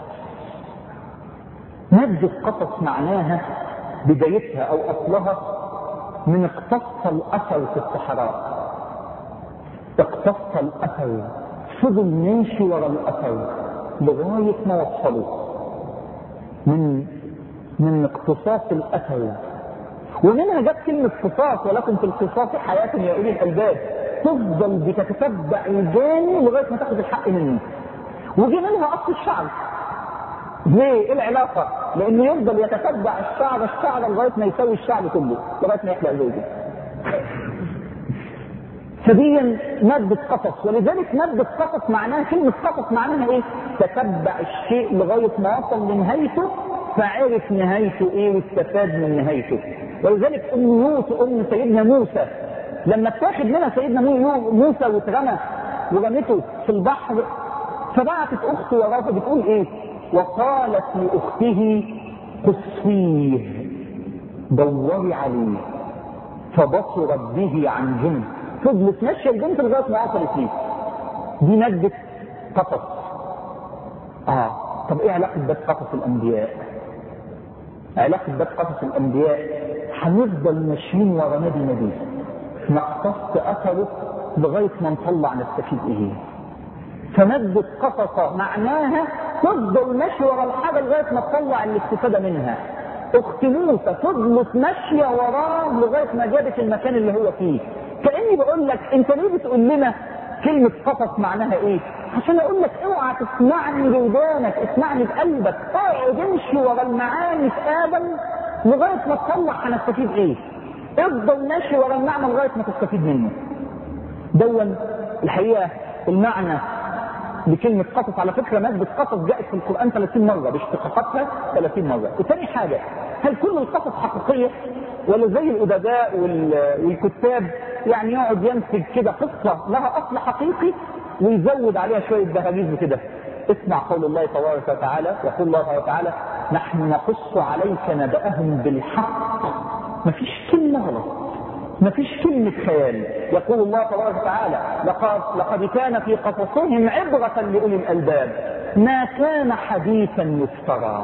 مادة قصص معناها بدايتها أو أصلها من اقتص الأثر في الصحراء. اقتص الأثر، فضل ماشي ورا الأثر لغاية ما وصله. من من اقتصاص الأثر، ومنها جت كلمة قصاص، ولكم في القصاص حياة يا أولي الألباب. تفضل بتتتبع الجاني لغاية ما تاخد الحق منه. وجي منها أصل الشعر. ليه؟ ايه العلاقة؟ لأنه يفضل يتتبع الشعر الشعر لغاية ما يسوي الشعر كله، لغاية ما يحلق زوجه. فديا مادة قصص، ولذلك مادة قصص معناها، كلمة قصص معناها ايه؟ تتبع الشيء لغاية ما وصل لنهايته، فعرف نهايته ايه واستفاد من نهايته. ولذلك ام يوسف ام سيدنا موسى لما اتاخد منها سيدنا موسى واترمى ورمته في البحر، فبعتت اخته وراه بتقول ايه؟ وقالت لاخته قصيه دوري عليه فبصرت به عن جنب. فضلت ماشيه البنت لغايه ما وصلت ليه. دي ماده قصص. اه طب ايه علاقه باب قصص الانبياء؟ علاقه باب قصص الانبياء، هنفضل ماشيين ورا نبي نبي نقتص اثره لغايه ما نطلع نستفيد ايه. فمادة قصص معناها تفضل ماشيه ورا الحاجه لغايه ما تطلع الاستفاده منها. اخت موسى فضلت ماشيه وراه لغايه ما جابت المكان اللي هو فيه. كاني بقول لك انت ليه بتقول لنا كلمه قصص معناها ايه؟ عشان اقول لك اوعى تسمعني بودانك، اسمعني بقلبك. اقعد امشي ورا المعاني في ادم لغايه ما تطلع هنستفيد ايه. افضل ماشي ورا المعنى لغايه ما تستفيد منه. دون الحقيقه المعنى لكلمة قصص. على فكرة مادة قصص جاءت في القرآن ثلاثين مرة باشتقاقاتها ثلاثين مرة. وثاني حاجة، هل كل القصص حقيقية ولا زي الأدباء والكتاب يعني يقعد ينسج كده قصة لها أصل حقيقي ويزود عليها شوية دهاليز كده؟ اسمع قول الله تبارك وتعالى، يقول الله تبارك وتعالى نحن نقص عليك نبأهم بالحق. مفيش كلمة غلط، مفيش كلمة خيال. يقول الله تبارك وتعالى لقد, لقد كان في قصصهم عبرة لأولي الألباب ما كان حديثا يفترى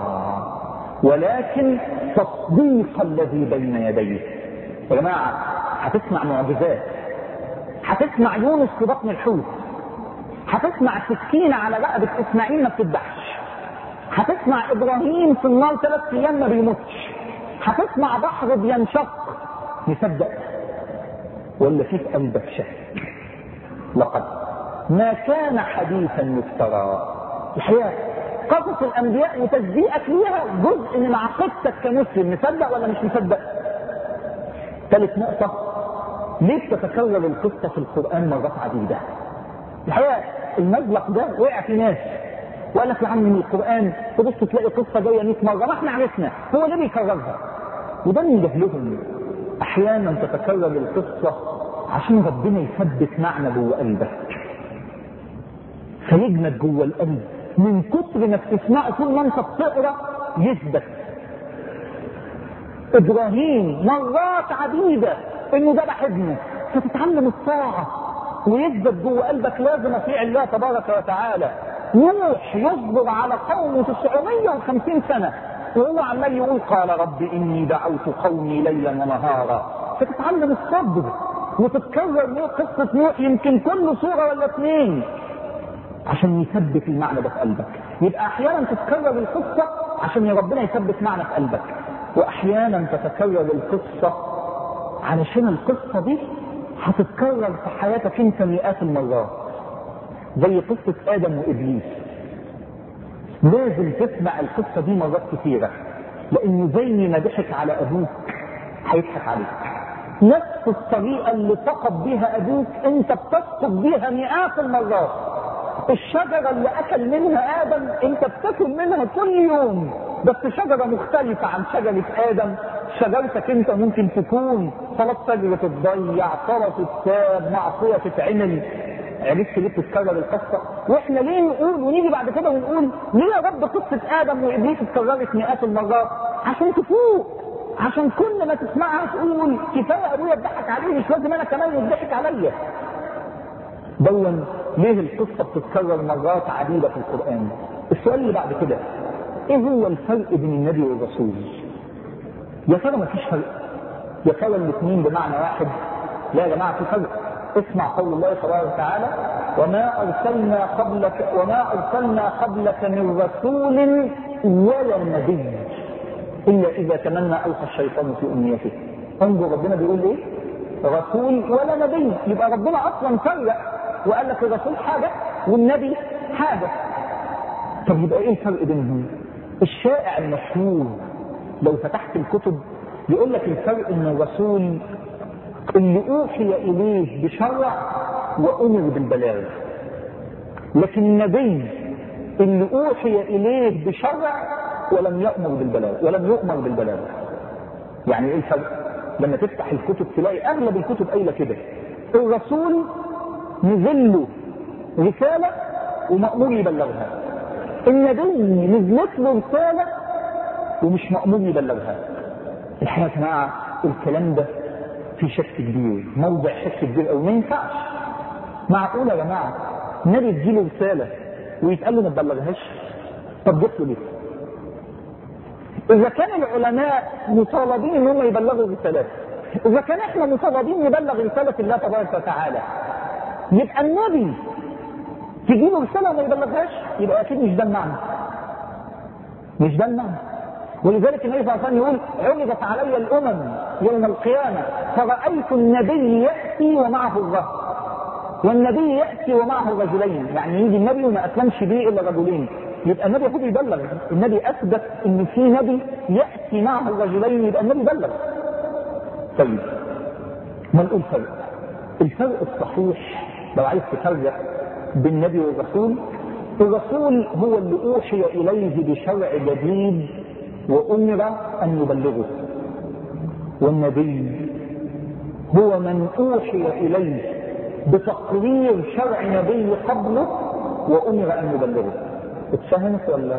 ولكن تصديق الذي بين يديه. يا جماعة هتسمع معجزات، هتسمع يونس في بطن الحوت، هتسمع سكينة على رقبة إسماعيل ما بتذبحش، هتسمع إبراهيم في النار ثلاث أيام ما بيموتش، هتسمع بحر بينشق. نصدق ولا في قلبك شك؟ لقد ما كان حديثا يفترى. الحقيقة قصص الأنبياء وتصديقك ليها جزء من عقيدتك كمسلم. نصدق ولا مش نصدق؟ ثالث نقطة، ليه بتتكرر القصة في القرآن مرات عديدة؟ الحقيقة المزلق ده وقع في ناس وقال لك يا عم من القرآن تبص تلاقي قصة جاية مئة مرة، ما احنا عرفنا هو ليه بيكررها. وده من جهلهم. احيانا تتكرر القصة عشان ربنا يثبت معنى جوه قلبك فيجمد جوه القلب، من كتر ما بتسمعه طول ما انت بتقرا يثبت. ابراهيم مرات عديدة انه ذبح ابنه فتتعلم الطاعة ويثبت جوه قلبك لازم اطيع الله تبارك وتعالى. نوح يصبر على قومه تسعمائة وخمسين سنة وهو عمال يقول قال رب اني دعوت قومي ليلا ونهارا. فتتعلم الصبر وتتكرر قصة نوح يمكن كل سورة ولا اثنين عشان يثبت المعنى ده في قلبك. يبقى احيانا تتكرر القصة عشان ربنا يثبت معنى في قلبك، واحيانا تتكرر القصة علشان القصة دي هتتكرر في حياتك انت مئات المرات، زي قصة آدم وإبليس. لازم تسمع القصة دي مرات كثيرة، لأنه زي ما ضحك على أبوك هيضحك عليك. نفس الطريقة اللي سقط بها أبوك أنت بتسقط بها مئات المرات. الشجرة اللي أكل منها آدم أنت بتاكل منها كل يوم، بس شجرة مختلفة عن شجرة آدم. شجرتك أنت ممكن تكون صلاة فجر تتضيع، صلاة تتساب، معصية تتعمل. عرفت ليه بتتكرر القصة؟ واحنا ليه نقول ونيجي بعد كده ونقول ليه يا رب قصة آدم وإبليس اتكررت مئات المرات؟ عشان تفوق، عشان كل ما تسمعها تقول كفاية أبويا اتضحك عليه، مش لازم أنا كمان يضحك عليا. دون ليه القصة بتتكرر مرات عديدة في القرآن؟ السؤال اللي بعد كده، ايه هو الفرق بين النبي والرسول؟ يا ترى مفيش فرق؟ يا ترى الاثنين بمعنى واحد؟ لا يا جماعة في فرق. اسمع قول الله تبارك وتعالى: وما أرسلنا قبلك وما أرسلنا قبلك من رسول ولا نبي إلا إذا تمنى ألقى الشيطان في أمنيته. انظر ربنا بيقول إيه؟ رسول ولا نبي. يبقى ربنا أصلا فرق وقال لك الرسول حاجة والنبي حاجة. طب يبقى إيه الفرق بينهم؟ الشائع المشهور لو فتحت الكتب يقول لك الفرق إن الرسول اللي أوحي إليه بشرع وأمر بالبلاغ، لكن النبي اللي أوحي إليه بشرع ولم يأمر بالبلاغ ولم يؤمر بالبلاغ. يعني إيه الفرق؟ لما تفتح الكتب تلاقي أغلب الكتب قايلة كده: الرسول نزل له رسالة ومأمور يبلغها، النبي نزلت له رسالة ومش مأمور يبلغها. الحقيقة يا جماعة الكلام ده في شك كبير، موضع شك كبير أو ما ينفعش. معقولة يا جماعة النبي تجيله رسالة ويتقال له ما تبلغهاش؟ طب جت له ليه؟ إذا كان العلماء مطالبين إن هم يبلغوا الرسالات، إذا كان إحنا مطالبين نبلغ رسالة الله تبارك وتعالى، يبقى النبي تجيله رسالة وما يبلغهاش؟ يبقى أكيد مش ده المعنى. مش ده المعنى. ولذلك النبي صلى الله عليه وسلم يقول: عرضت علي الأمم يوم القيامة فرأيت النبي يأتي ومعه الرهط، والنبي يأتي ومعه رجلين. يعني يجي النبي وما أسلمش بيه إلا رجلين. يبقى النبي يقول يبلغ. النبي أثبت إن في نبي يأتي معه الرجلين، يبقى النبي بلغ. طيب ما نقول فرق. الفرق الصحيح لو عايز تفرق بين النبي والرسول، الرسول هو اللي أوحي إليه بشرع جديد وأمر أن يبلغه، والنبي هو من أوحي إليه بتقرير شرع نبي قبله وأمر أن يبلغه. اتفهمت ولا؟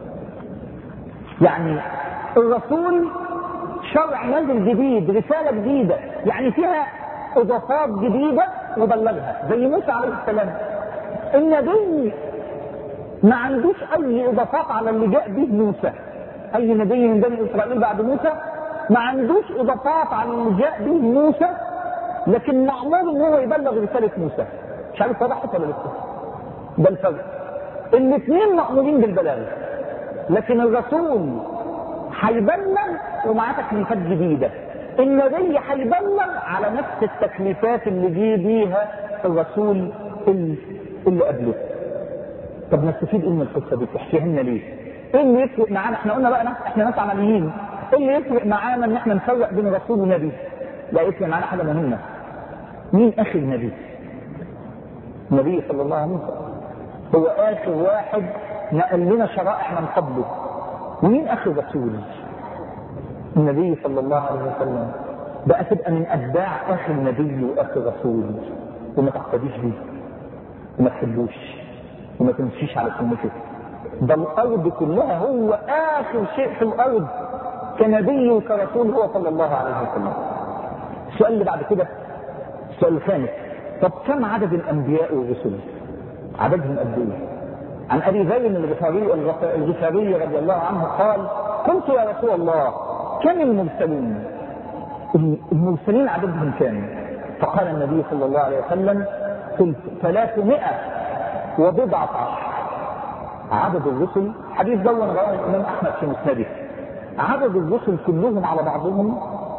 يعني الرسول شرع نزل جديد، رسالة جديدة يعني فيها إضافات جديدة وبلغها، زي موسى عليه السلام. النبي ما عندوش أي إضافات على اللي جاء به موسى. أي نبي من بني إسرائيل بعد موسى ما عندوش إضافات على اللي جاء به موسى، لكن مأمور إن هو يبلغ رسالة موسى. مش عارف وضحت ولا لسه؟ ده الفرق. الاثنين مأمورين بالبلاغ، لكن الرسول هيبلغ ومعاه تكليفات جديدة، النبي هيبلغ على نفس التكليفات اللي جه بيها الرسول اللي قبله. طب نستفيد ايه من القصه دي؟ تحكيها لنا ليه؟ ايه اللي يفرق معانا؟ احنا قلنا بقى احنا ناس عمليين، ايه اللي يفرق معانا ان احنا نفرق بين الرسول والنبي؟ لا، يفرق معانا حاجه مهمه. مين اخر نبي؟ النبي صلى الله عليه وسلم هو اخر واحد نقل لنا شرائع من قبله. ومين اخر رسول؟ النبي صلى الله عليه وسلم. بقى تبقى من اتباع اخر نبي واخر رسول وما تقتديش بيه وما تحبوش وما تمشيش على سنته. ده الارض كلها هو اخر شيء في الارض كنبي وكرسول هو صلى الله عليه وسلم. السؤال اللي بعد كده السؤال الخامس: طب كم عدد الانبياء والرسل؟ عددهم قد ايه؟ عن ابي ذر الغفاري الغفاري رضي الله عنه قال: قلت يا رسول الله كم المرسلين؟ المرسلين عددهم كام؟ فقال النبي صلى الله عليه وسلم: قلت ثلاثمائة وبضعة عشر. عدد الرسل، حديث دون رواه الامام احمد في مسنده، عدد الرسل كلهم على بعضهم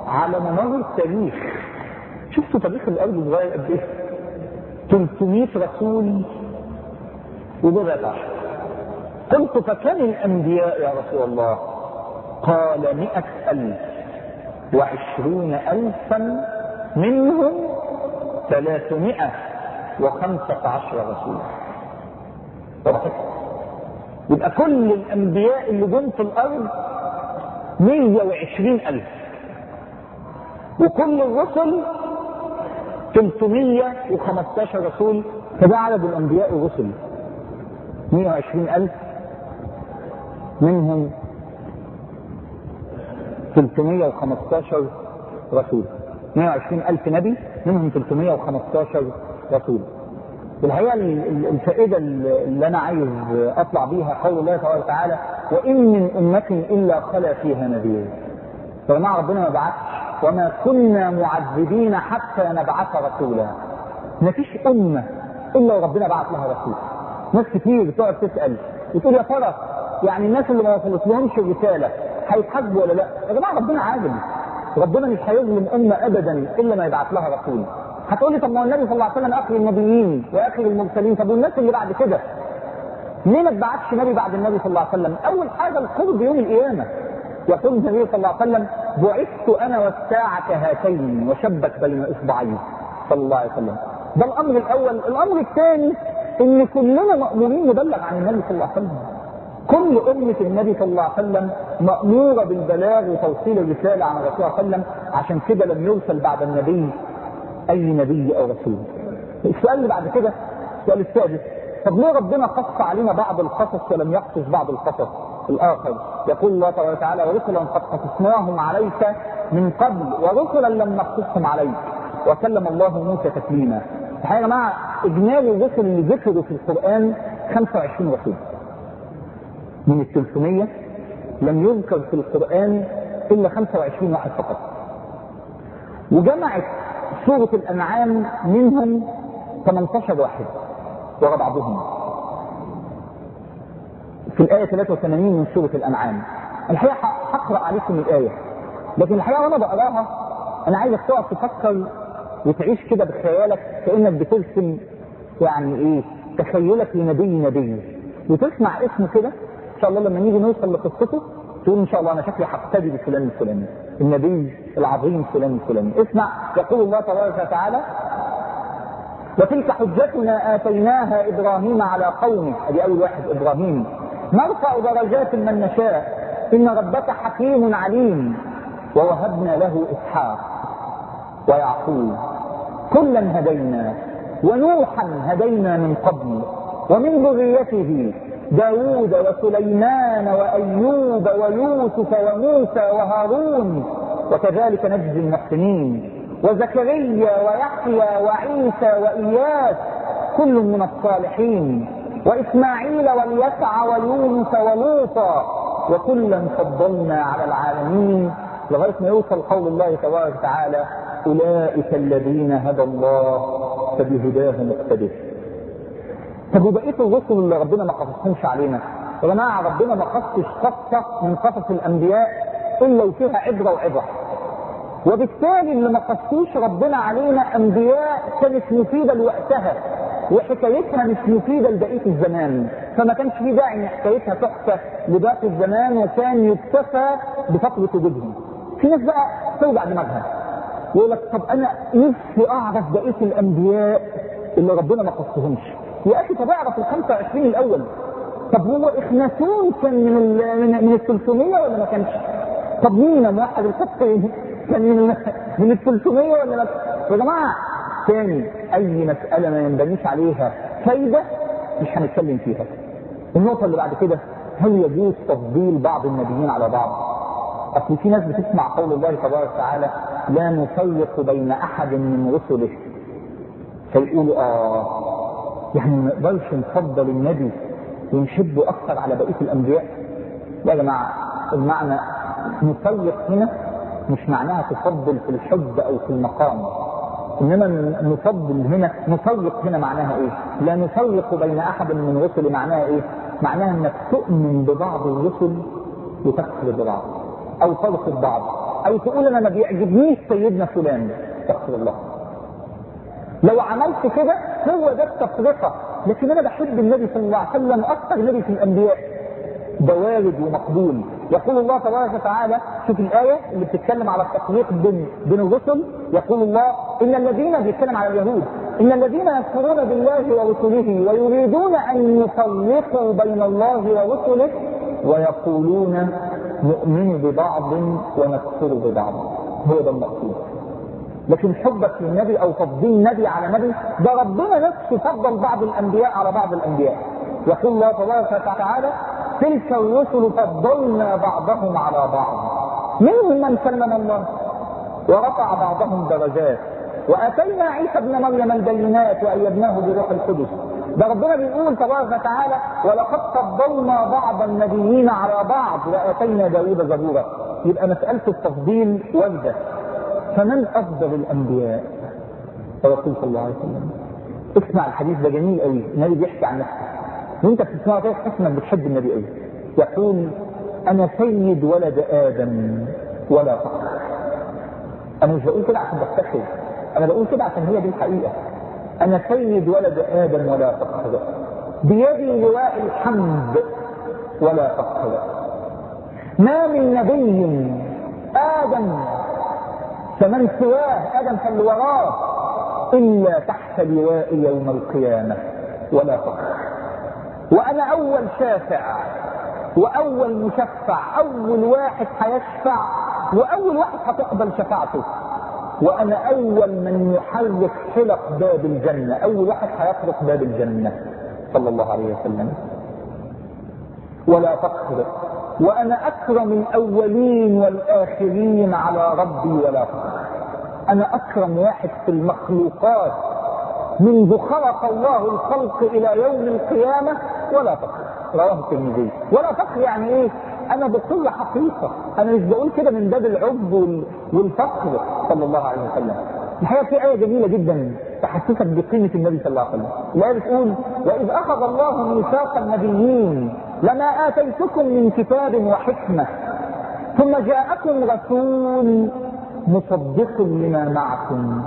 على ممر التاريخ. شفتوا تاريخ الارض صغير قد ايه؟ ثلاثمائة رسول وبضعة عشر. قلت فكم الانبياء يا رسول الله؟ قال مئة الف وعشرون الفا منهم ثلاثمائة وخمسة عشر رسولا. يبقى كل الانبياء اللي جم في الارض مئة وعشرين الف، وكل الرسل ثلاثمائة وخمسة عشر رسول. فده عدد الانبياء والرسل مئة وعشرين الف، منهم ثلاثمائة وخمسة عشر رسول. مئة وعشرين الف نبي، منهم ثلاثمائة وخمسة عشر رسول. الحقيقه الفائده اللي انا عايز اطلع بيها قول الله تبارك وتعالى: وان من امه الا خلا فيها نذير. يا جماعه ربنا ما بعثش، وما كنا معذبين حتى نبعث رسولا. ما فيش امه الا وربنا بعث لها رسول. ناس كتير بتقعد تسال وتقول يا ترى يعني الناس اللي ما وصلت لهمش الرساله هيتحاسبوا ولا لا؟ يا جماعه ربنا عادل، ربنا مش هيظلم امه ابدا الا ما يبعث لها رسول. هتقول لي طب ما هو النبي صلى الله عليه وسلم اخر النبيين واخر المرسلين، طب والناس اللي بعد كده ليه ما اتبعتش نبي بعد النبي صلى الله عليه وسلم؟ اول حاجه القرب يوم القيامه. يقول النبي صلى الله عليه وسلم: بعثت انا والساعه كهاتين، وشبك بين اصبعين صلى الله عليه وسلم. ده الامر الاول. الامر الثاني ان كلنا مامورين نبلغ عن النبي صلى الله عليه وسلم. كل امه النبي صلى الله عليه وسلم ماموره بالبلاغ وتوصيل الرساله عن الرسول صلى الله عليه وسلم. عشان كده لم يرسل بعد النبي اي نبي او رسول. السؤال اللي بعد كده السؤال السادس: طب ليه ربنا قص علينا بعض القصص ولم يقصص بعض القصص الاخر؟ يقول الله تبارك وتعالى: ورسلا قد قصصناهم عليك من قبل ورسلا لم نقصصهم عليك وكلم الله موسى تكليما. الحقيقه يا جماعه اجمالي الرسل اللي ذكروا في القران خمسة وعشرين رسول. من ال ثلاثمائة لم يذكر في القران الا خمسة وعشرين واحد فقط. وجمعت سورة الأنعام منهم ثمانية عشر واحد ورا بعضهم في الآية ثلاثة وثمانين من سورة الأنعام. الحقيقة هقرأ عليكم الآية، لكن الحقيقة وأنا بقراها أنا عايزك تقعد تفكر وتعيش كده بخيالك كأنك بترسم يعني إيه تخيلك لنبي نبي، وتسمع اسمه كده إن شاء الله لما نيجي نوصل لقصته تقول إن شاء الله أنا شكلي هقتدي بفلان الفلاني، النبي العظيم فلان الفلاني. اسمع يقول الله تبارك وتعالى: وتلك حجتنا آتيناها إبراهيم على قومه. ادي أول واحد إبراهيم. نرفع درجات من نشاء إن ربك حكيم عليم. ووهبنا له إسحاق ويعقوب كلا هدينا ونوحا هدينا من قبل ومن ذريته داود وسليمان وأيوب ويوسف وموسى وهارون وكذلك نجزي المحسنين وزكريا ويحيى وعيسى وإياس كل من الصالحين وإسماعيل واليسع ويونس ولوطا وكلا فضلنا على العالمين، لغاية ما يوصل قول الله تبارك وتعالى: أولئك الذين هدى الله فبهداه مقتدر. طب وبقية الرسل اللي ربنا ما قصصهمش علينا؟ يا جماعة ربنا ما قصش قصة من قصص الأنبياء إلا وفيها عبرة وعظة، وبالتالي اللي ما قصوش ربنا علينا أنبياء كانت مفيدة لوقتها وحكايتها مش مفيدة لبقية الزمان، فما كانش في داعي ان حكايتها تحكى لباقي الزمان وكان يكتفى بفترة وجودهم. في ناس بقى توجع دماغها يقول لك طب أنا نفسي أعرف بقية الأنبياء اللي ربنا ما قصهمش. يا أخي طب أعرف ال خمسة وعشرين الأول. طب هو إخناتون كان من ال من ال ثلاثمائة ولا ما كانش؟ طب مين موحد القبطين كان من من ال ثلاثمائة ولا لا؟ يا جماعة ثاني أي مسألة ما ينبنيش عليها فايدة مش هنتكلم فيها. النقطة اللي بعد كده: هل يجوز تفضيل بعض النبيين على بعض؟ أصل في ناس بتسمع قول الله تبارك وتعالى: لا نفرق بين أحد من رسله، فيقولوا آه يعني ما نقدرش نفضل النبي ونحبه أكثر على بقية الأنبياء. يا جماعة المعنى نفرق هنا مش معناها تفضل في الحب أو في المقام، إنما نفضل هنا نفرق هنا معناها إيه؟ لا نفرق بين أحد من رسله معناها إيه؟ معناها إنك تؤمن ببعض الرسل وتكفر ببعض أو ترفض بعض. او تقول انا ما بيعجبنيش سيدنا فلان، استغفر الله. لو عملت كده هو ده التفرقه. لكن انا بحب النبي صلى الله عليه وسلم اكثر نبي في الانبياء، ده وارد ومقبول. يقول الله تبارك وتعالى، شوف الايه اللي بتتكلم على التفريق بين بين الرسل، يقول الله ان الذين، بيتكلم على اليهود، ان الذين يكفرون بالله ورسله ويريدون ان يفرقوا بين الله ورسله ويقولون نؤمن ببعض ونكفر ببعض. هو ده المقصود. لكن حبك للنبي او تفضيل نبي على نبي، ده ربنا نفسه فضل بعض الانبياء على بعض الانبياء. يقول الله تبارك وتعالى تلك الرسل فضلنا بعضهم على بعض، منهم من كلم الله ورفع بعضهم درجات واتينا عيسى ابن مريم البينات وايدناه بروح القدس. ده ربنا بيقول تبارك وتعالى ولقد فضلنا بعض النبيين على بعض واتينا داود زبورا. يبقى مساله التفضيل وارده. فمن افضل الانبياء؟ الرسول صلى الله عليه وسلم. اسمع الحديث ده جميل قوي، النبي بيحكي عن نفسه وانت بتسمعه كده تحس انك بتحب النبي قوي. يقول انا سيد ولد ادم ولا فخر. انا مش بقول كده عشان بفتخر، انا بقول كده عشان هي دي الحقيقه. انا سيد ولد ادم ولا فخر، بيدي لواء الحمد ولا فخر. ما من نبي ادم فمن سواه، ادم فاللي وراه، الا تحت لواء يوم القيامه ولا فخر. وانا اول شافع واول مشفع، اول واحد هيشفع واول واحد هتقبل شفاعته. وانا اول من يحرك حلق باب الجنه، اول واحد هيطرق باب الجنه صلى الله عليه وسلم. ولا فخر. وانا اكرم الاولين والاخرين على ربي ولا فخر. انا اكرم واحد في المخلوقات منذ خلق الله الخلق الى يوم القيامه ولا فخر. رواه الترمذي. ولا فخر يعني ايه؟ انا بكل حقيقه، انا مش بقول كده من باب العجب والفخر صلى الله عليه وسلم. الحقيقه في ايه جميله جدا تحسسك بقيمه النبي صلى الله عليه وسلم. الايه بتقول واذ اخذ الله ميثاق النبيين لما اتيتكم من كتاب وحكمه ثم جاءكم رسول مصدق لما معكم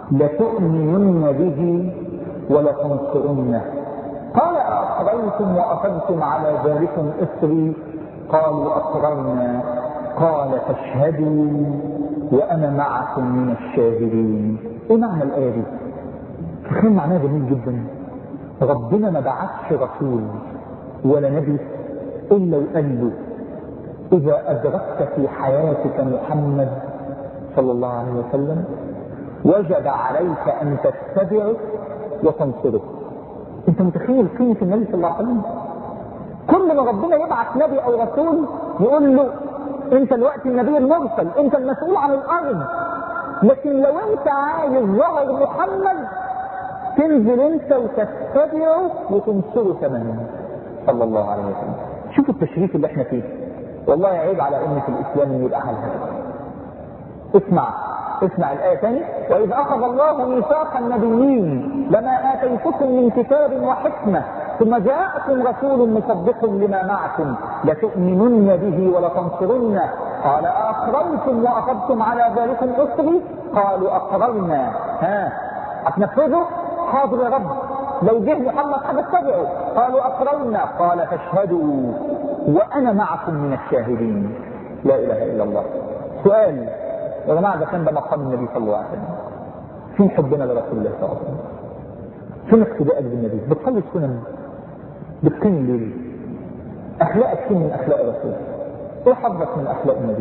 لتؤمنن به ولتنصرنه قال أقررتم وأخذتم على ذلكم إصري قالوا أقررنا قال فاشهدوا وأنا معكم من الشاهدين. إيه معنى الآية دي؟ تخيل معناها جميل جدا. ربنا ما بعثش رسول ولا نبي إلا وقال له إذا أدركت في حياتك محمد صلى الله عليه وسلم وجب عليك أن تتبعه وتنصره. انت متخيل قيمة النبي صلى الله عليه وسلم؟ كل ما ربنا يبعث نبي او رسول يقول له انت الوقت النبي المرسل، انت المسؤول عن الارض، لكن لو انت عايز ظهر محمد تنزل انت وتتبعه وتنصره كمان صلى الله عليه وسلم. شوفوا التشريف اللي احنا فيه. والله عيب على امة الاسلام ان يبقى حالها كده. اسمع اسمع الآية ثاني. وإذ أخذ الله ميثاق النبيين لما آتيتكم من كتاب وحكمة ثم جاءكم رسول مصدق لما معكم لتؤمنن به ولتنصرنه قال أقررتم وأخذتم على ذلكم إصري قالوا أقررنا. ها هتنفذوا؟ حاضر يا رب. لو جه محمد هتتبعوا؟ قالوا أقررنا قال فاشهدوا وأنا معكم من الشاهدين. لا إله إلا الله. سؤال يا جماعه، ده كان ده مقام النبي صلى الله عليه وسلم. فين حبنا لرسول الله صلى الله عليه وسلم؟ فين اقتدائك بالنبي؟ بتصلي السنن، بتقيم الليل، اخلاقك فين من اخلاق الرسول؟ ايه حظك من اخلاق النبي؟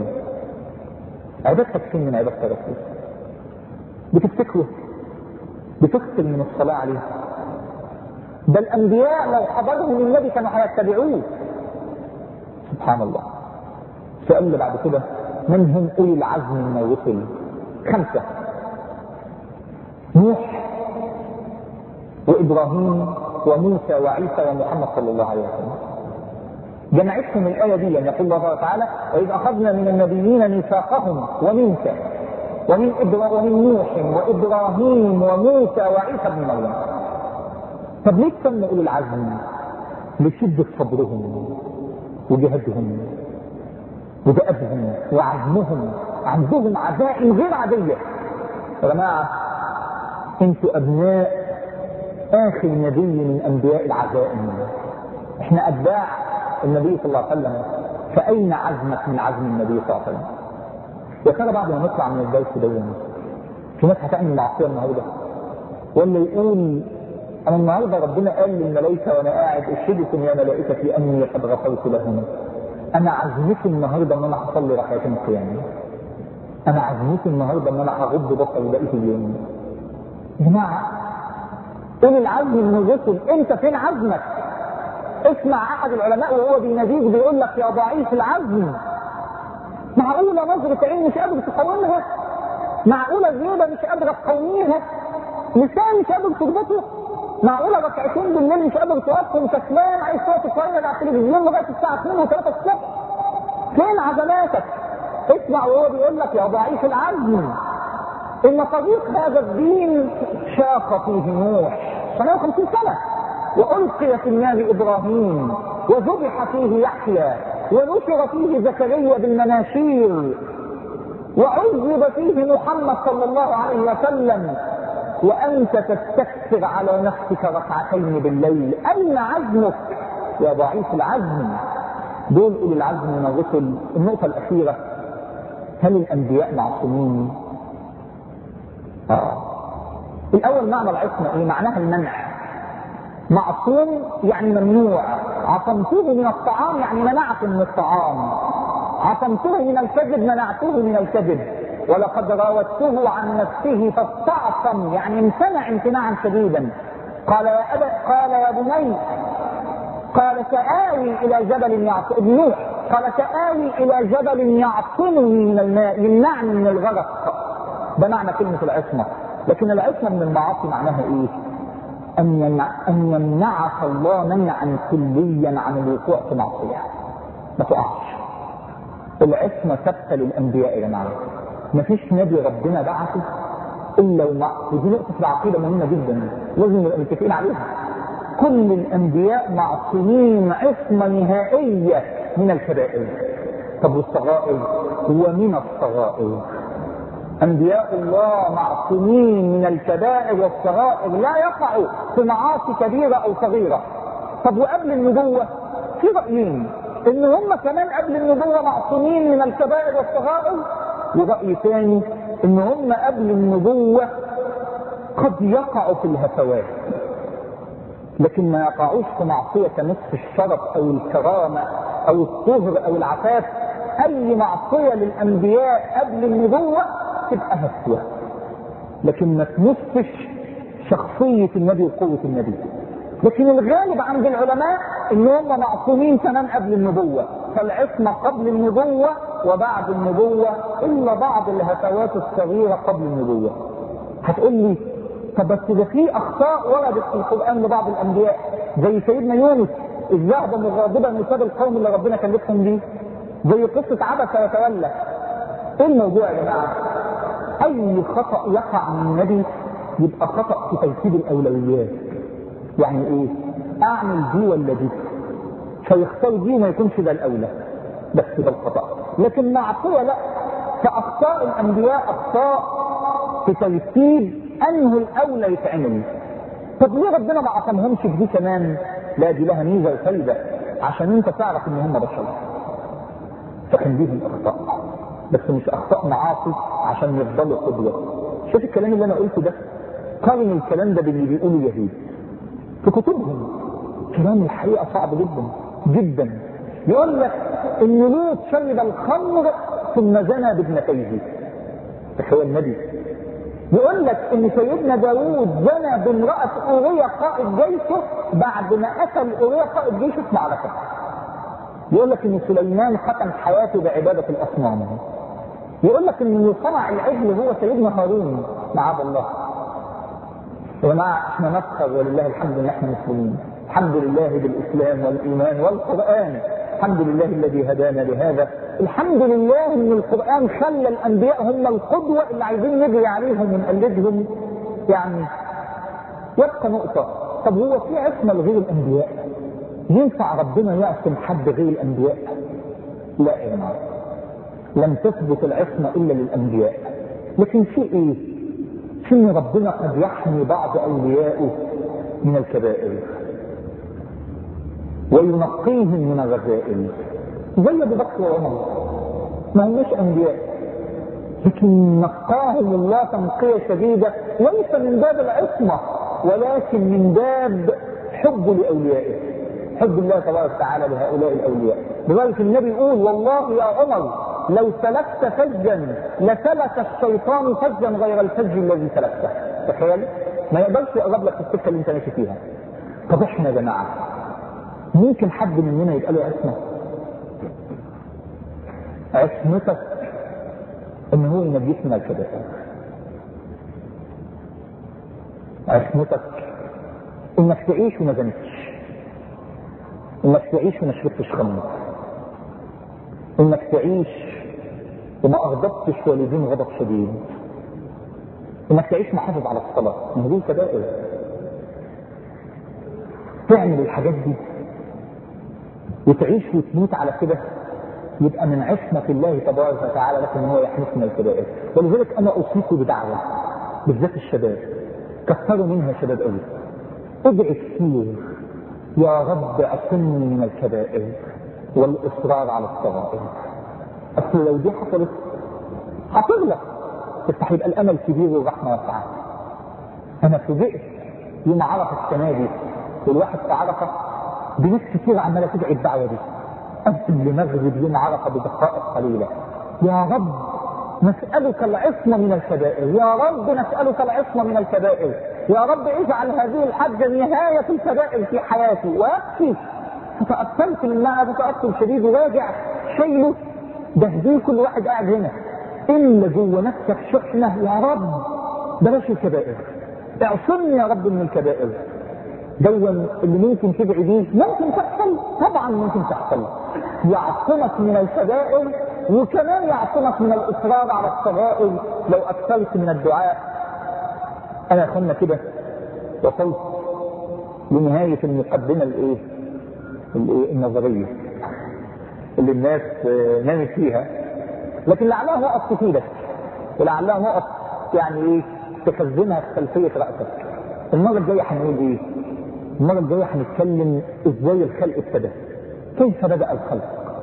عبادتك فين من عباده الرسول؟ بتفتكره؟ بتكثر من الصلاه عليه؟ ده الانبياء لو حضرهم النبي كانوا هيتبعوه. سبحان الله. السؤال اللي بعد كده، من هم أولي العزم من الرسل؟ خمسة: نوح وإبراهيم وموسى وعيسى ومحمد صلى الله عليه وسلم. جمعتهم الآية دي، يعني يقول الله تعالى وإذ أخذنا من النبيين ميثاقهم ومنك ومن ومن نوح وإبراهيم وموسى وعيسى بن مريم. طب ليه سموا أولي العزم؟ لشدة صبرهم وجهدهم ودأبهم وعزمهم عندهم عزائم غير عادية. يا جماعة انتوا ابناء اخر نبي من انبياء العزائم، احنا اتباع النبي صلى الله عليه وسلم، فاين عزمك من عزم النبي صلى الله عليه وسلم؟ يا ترى بعد ما نطلع من الدرس ده في ناس هتعمل معصيه النهارده، ولا يقول انا النهارده ربنا قال للملائكه وانا قاعد اشهدكم يا ملائكتي اني قد غفرت لهم، انا عزمتي النهارده ان انا هصلي ركعتين القيام، انا عزمتي النهارده ان انا هغض بصري بقيه اليوم. يا جماعه قول العزم من الرسل، انت فين عزمك؟ اسمع احد العلماء وهو بيناديك بيقول لك يا ضعيف العزم، معقوله نظره عين مش قادر تقاومها؟ معقوله غيبه مش قادره تقاوميها؟ لسان مش قادر تربطه؟ معقوله ركعتين بالليل مش قادر توقفهم؟ كسلان عايز تقعد تتفرج على التلفزيون لغايه الساعه اتنين وتلاته الصبح؟ فين عزماتك؟ اسمع وهو بيقول لك يا ضعيف العزم، ان طريق هذا الدين شاق فيه نوح ثمانية وخمسين سنه، والقي في النار ابراهيم، وذبح فيه يحيى، ونشر فيه زكريا بالمناشير، وعذب فيه محمد صلى الله عليه وسلم، وانت تستكثر على نفسك ركعتين بالليل. اين عزمك يا ضعيف العزم؟ دول اولي العزم من الرسل. النقطه الاخيره، هل الانبياء معصومين؟ آه. الاول معنى العصمه ايه؟ معناها المنع. معصوم يعني ممنوع. عصمته من الطعام يعني منعته من الطعام، عصمته من الكذب منعته من الكذب، ولقد راودته عن نفسه فاستعصم يعني امتنع امتناعا شديدا. قال يا أبا قال يا بني قال سآوي إلى جبل يعصمني نوح قال سآوي إلى جبل يعصمني من الماء يمنعني من الغرق. ده معنى كلمة العصمة. لكن العصمة من المعاصي معناها ايه؟ أن يمنع أن يمنعك الله منعا كليا عن الوقوع في معصية، ما تقعش. العصمة ثابتة للأنبياء يا جماعة، ما فيش نبي ربنا بعثه إلا ومع، ودي نقطة في العقيدة مهمة جدا لازم نبقى متفقين عليها. كل الأنبياء معصومين عصمة نهائية من الكبائر. طب والصغائر؟ ومن الصغائر أنبياء الله معصومين من الكبائر والصغائر، لا يقعوا في معاصي كبيرة أو صغيرة. طب وقبل النبوة في رأيين، إن هم كمان قبل النبوة معصومين من الكبائر والصغائر، ورأي ثاني إن هم قبل النبوة قد يقعوا في الهفوات لكن ما يقعوش في معصية كنصف الشرف أو الكرامة أو الطهر أو العفاف. أي معصية للأنبياء قبل النبوة تبقى هفوة، لكن ما تنصفش شخصية النبي وقوة النبي. لكن الغالب عند العلماء ان هم معصومين كمان قبل النبوة، فالعصمة قبل النبوة وبعد النبوة، الا بعض الهفوات الصغيرة قبل النبوة. هتقول لي طب بس ده في اخطاء وردت في القرآن لبعض الانبياء، زي سيدنا يونس اذ ذهب مغاضبا يساب القوم اللي ربنا كلفهم بيه، زي قصة عبس وتولى. ايه الموضوع يا جماعة؟ اي خطأ يقع من النبي يبقى خطأ في ترتيب الاولويات. يعني ايه؟ اعمل دي ولا دي، فيختار دي وما يكونش ده الاولى، بس ده الخطأ. لكن معصية لا، فاخطاء الانبياء اخطاء في ترتيب انه الاولى يتعمل. طب ليه ربنا ما عصمهمش في دي كمان؟ لا، دي لها ميزة وفايدة عشان انت تعرف ان هم بشر، فكان ليهم اخطاء بس مش اخطاء معاصي عشان يفضلوا قدوة. شوف الكلام اللي انا قلته ده، قارن الكلام ده باللي بيقولوا يهود في كتبهم. كلام الحقيقة صعب جدا جدا. يقول لك ان لوط شرب الخمر ثم زنى بابنتيه، تخيل النبي. يقول لك ان سيدنا داوود زنى بامرأة أوريا قائد جيشه بعد ما قتل أوريا قائد جيشه في معركة. يقول لك ان سليمان ختم حياته بعبادة الاصنام. يقول لك ان صنع العجل هو سيدنا هارون معاذ الله. يا جماعه احنا نفخر ولله الحمد ان احنا مسلمين، الحمد لله بالاسلام والايمان والقران، الحمد لله الذي هدانا لهذا، الحمد لله ان القران خلى الانبياء هم القدوه اللي عايزين نجري عليهم ونقلدهم. يعني يبقى نقطه، طب هو في عصمه لغير الانبياء؟ ينفع ربنا يعصم حد غير الانبياء؟ لا يا جماعه، لم تثبت العصمة إلا للأنبياء. لكن في إيه؟ في إن ربنا قد يحمي بعض أوليائه من الكبائر وينقيهم من الرذائل، زي أبو بكر وعمر، ما هماش أنبياء لكن نقاهم الله تنقية شديدة، ليس من باب العصمة ولكن من باب حب لأوليائه، حب الله تبارك وتعالى لهؤلاء الأولياء. لذلك النبي يقول: والله يا عمر لو سلكت فجا لسلك الشيطان فجا غير الفج الذي سلكته. تخيل، ما يقدرش يقرب لك في السكة اللي انت ماشي فيها. طب احنا يا جماعة ممكن حد مننا يبقى له عصمة؟ عصمتك ان هو ينجيك من الكبائر، عصمتك انك تعيش وما زنتش، انك تعيش وما شربتش خمر، انك تعيش وما اغضبتش والدين غضب شديد، انك تعيش محافظ على الصلاة. ما دي كبائر. تعمل الحاجات دي وتعيش وتموت على كده، يبقى من عصمة الله تبارك وتعالى لكن هو يحميك من الكبائر. ولذلك انا اوصيكم بدعوة بالذات الشباب، كثروا منها يا شباب قوي. ادعي كثير: يا رب اعصمني من الكبائر والاصرار على الصغائر. اصل لو دي حصلت هتغلق، بس هيبقى الامل كبير والرحمه واسعه. انا فوجئت يوم عرفه السنه دي والواحد في عرفه بناس كتير عماله تدعي الدعوه دي قبل المغرب يوم عرفه بدقائق قليله: يا رب نسألك العصمة من الكبائر، يا رب نسألك العصمة من الكبائر، يا رب اجعل هذه الحجة نهاية الكبائر في حياتي. ويكفي فتأثرت منها تأثر شديد وراجع شيله بهديه كل واحد قاعد هنا إلا جوه نفسك شحنة: يا رب بلاش الكبائر، اعصمني يا رب من الكبائر. دون اللي ممكن تدعي بيه ممكن تحصل، طبعا ممكن تحصل، يعصمك من الكبائر وكمان يعصمك من الاصرار على الصغائر لو اكثرت من الدعاء. انا يا اخوانا كده وصلت لنهايه المقدمه الايه الايه النظريه اللي الناس نامت فيها، لكن لعلها نقط تفيدك ولعلها نقط يعني ايه تخزنها في خلفيه راسك. المره الجايه هنقول ايه؟ المره الجايه هنتكلم ازاي الخلق ابتدى، كيف بدا الخلق،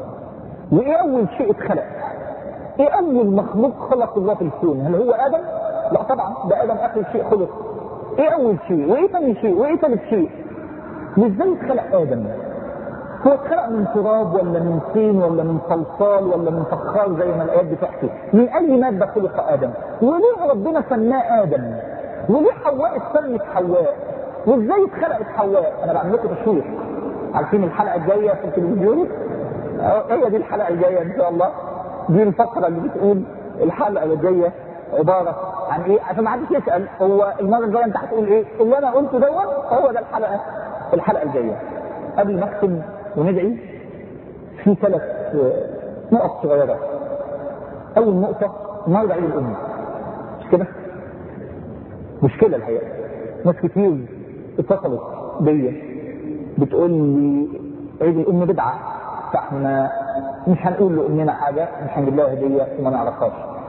وايه اول شيء اتخلق، ايه اول مخلوق خلق الله في الكون؟ هل هو ادم؟ لا طبعا، ده ادم اخر شيء خلق. ايه اول شيء وايه ثاني شيء وايه ثالث شيء؟ وازاي اتخلق ادم؟ هو اتخلق من تراب ولا من طين ولا من صلصال ولا من فخار زي ما الايات بتحكي؟ من اي ماده خلق ادم؟ وليه ربنا سماه ادم؟ وليه حواء اتسمت حواء؟ وازاي اتخلقت حواء؟ انا بعمل لكم تشويق. عارفين الحلقه الجايه في التلفزيون؟ هي دي الحلقه الجايه ان شاء الله، دي الفقره اللي بتقول الحلقه الجايه عباره عن ايه، عشان ما حدش يسال هو المره الجايه انت هتقول ايه. اللي انا قلته دوت هو ده الحلقه الحلقه الجايه. قبل ما اختم وندعي في ثلاث نقط صغيره. اول نقطه النهارده عيد الام، مش كده؟ مشكله الحقيقه، ناس كتير اتصلت بيا بتقول لي عيد الام بدعه، فاحنا مش هنقول لامنا حاجه، مش هنجيب لها هديه وما نعرفهاش.